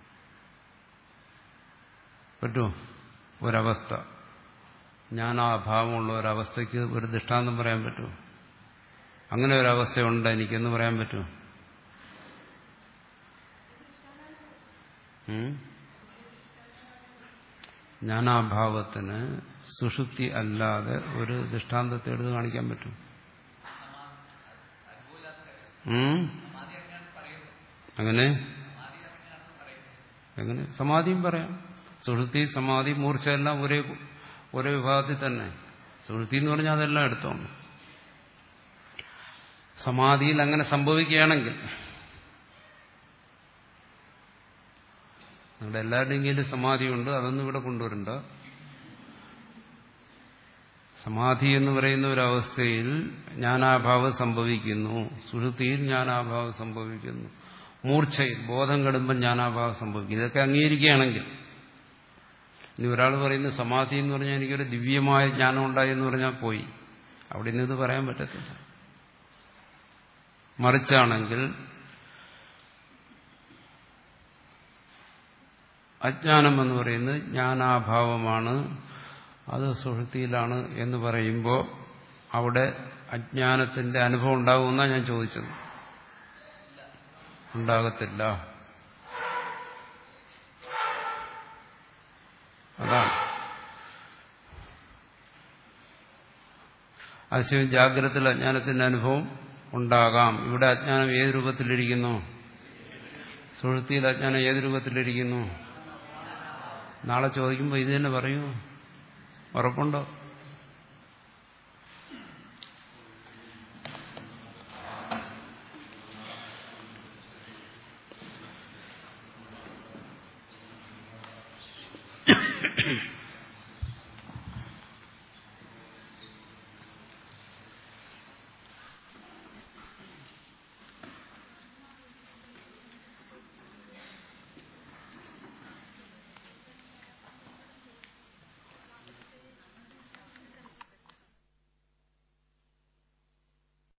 പറ്റുമോ? ഒരവസ്ഥ, ജ്ഞാനാഭാവമുള്ള ഒരവസ്ഥയ്ക്ക് ഒരു ദൃഷ്ടാന്തം പറയാൻ പറ്റുമോ? അങ്ങനെ ഒരവസ്ഥയുണ്ട് എനിക്കെന്ന് പറയാൻ പറ്റുമോ? ജ്ഞാനാഭാവത്തിന് സുഷുപ്തി അല്ലാതെ ഒരു ദൃഷ്ടാന്തത്തെ എടുത്ത് കാണിക്കാൻ പറ്റും? അങ്ങനെ എങ്ങനെ? സമാധിയും പറയാം. സുഷുപ്തി, സമാധി, മൂർച്ച എല്ലാം ഒരേ ഒരേ വിഭാഗത്തിൽ തന്നെ. സുഷുപ്തി എന്ന് പറഞ്ഞാൽ അതെല്ലാം എടുത്തോണ്ട്. സമാധിയിൽ അങ്ങനെ സംഭവിക്കുകയാണെങ്കിൽ, നിങ്ങളുടെ എല്ലാവരുടെയും കയ്യിൽ സമാധിയുണ്ട്, അതൊന്നും ഇവിടെ കൊണ്ടുവരണ്ട. സമാധി എന്ന് പറയുന്ന ഒരവസ്ഥയിൽ ജ്ഞാനാഭാവം സംഭവിക്കുന്നു, സുഷുപ്തിയിൽ ജ്ഞാനാഭാവം സംഭവിക്കുന്നു, മൂർച്ഛയിൽ ബോധം കെടുമ്പോൾ ജ്ഞാനാഭാവം സംഭവിക്കുന്നു. ഇതൊക്കെ അംഗീകരിക്കുകയാണെങ്കിൽ, ഇനി ഒരാൾ പറയുന്നത് സമാധി എന്ന് പറഞ്ഞാൽ എനിക്കൊരു ദിവ്യമായ ജ്ഞാനം ഉണ്ടായി എന്ന് പറഞ്ഞാൽ പോയി, അവിടെ നിന്ന് ഇത് പറയാൻ പറ്റത്തില്ല. മറിച്ചാണെങ്കിൽ അജ്ഞാനം എന്ന് പറയുന്നത് ജ്ഞാനാഭാവമാണ്, അത് സുഷുപ്തിയിലാണ് എന്ന് പറയുമ്പോൾ അവിടെ അജ്ഞാനത്തിന്റെ അനുഭവം ഉണ്ടാകുമെന്നാണ് ഞാൻ ചോദിച്ചത്. ഉണ്ടാകത്തില്ല. അതാണ് ആശയം. ജാഗ്രതത്തിൽ അജ്ഞാനത്തിന്റെ അനുഭവം ഉണ്ടാകാം. ഇവിടെ അജ്ഞാനം ഏത് രൂപത്തിലിരിക്കുന്നു? സുഷുപ്തിയിൽ അജ്ഞാനം ഏത് രൂപത്തിലിരിക്കുന്നു? നാളെ ചോദിക്കുമ്പോൾ ഇത് തന്നെ പറയൂ. ഉറപ്പുണ്ടോ? Thank you.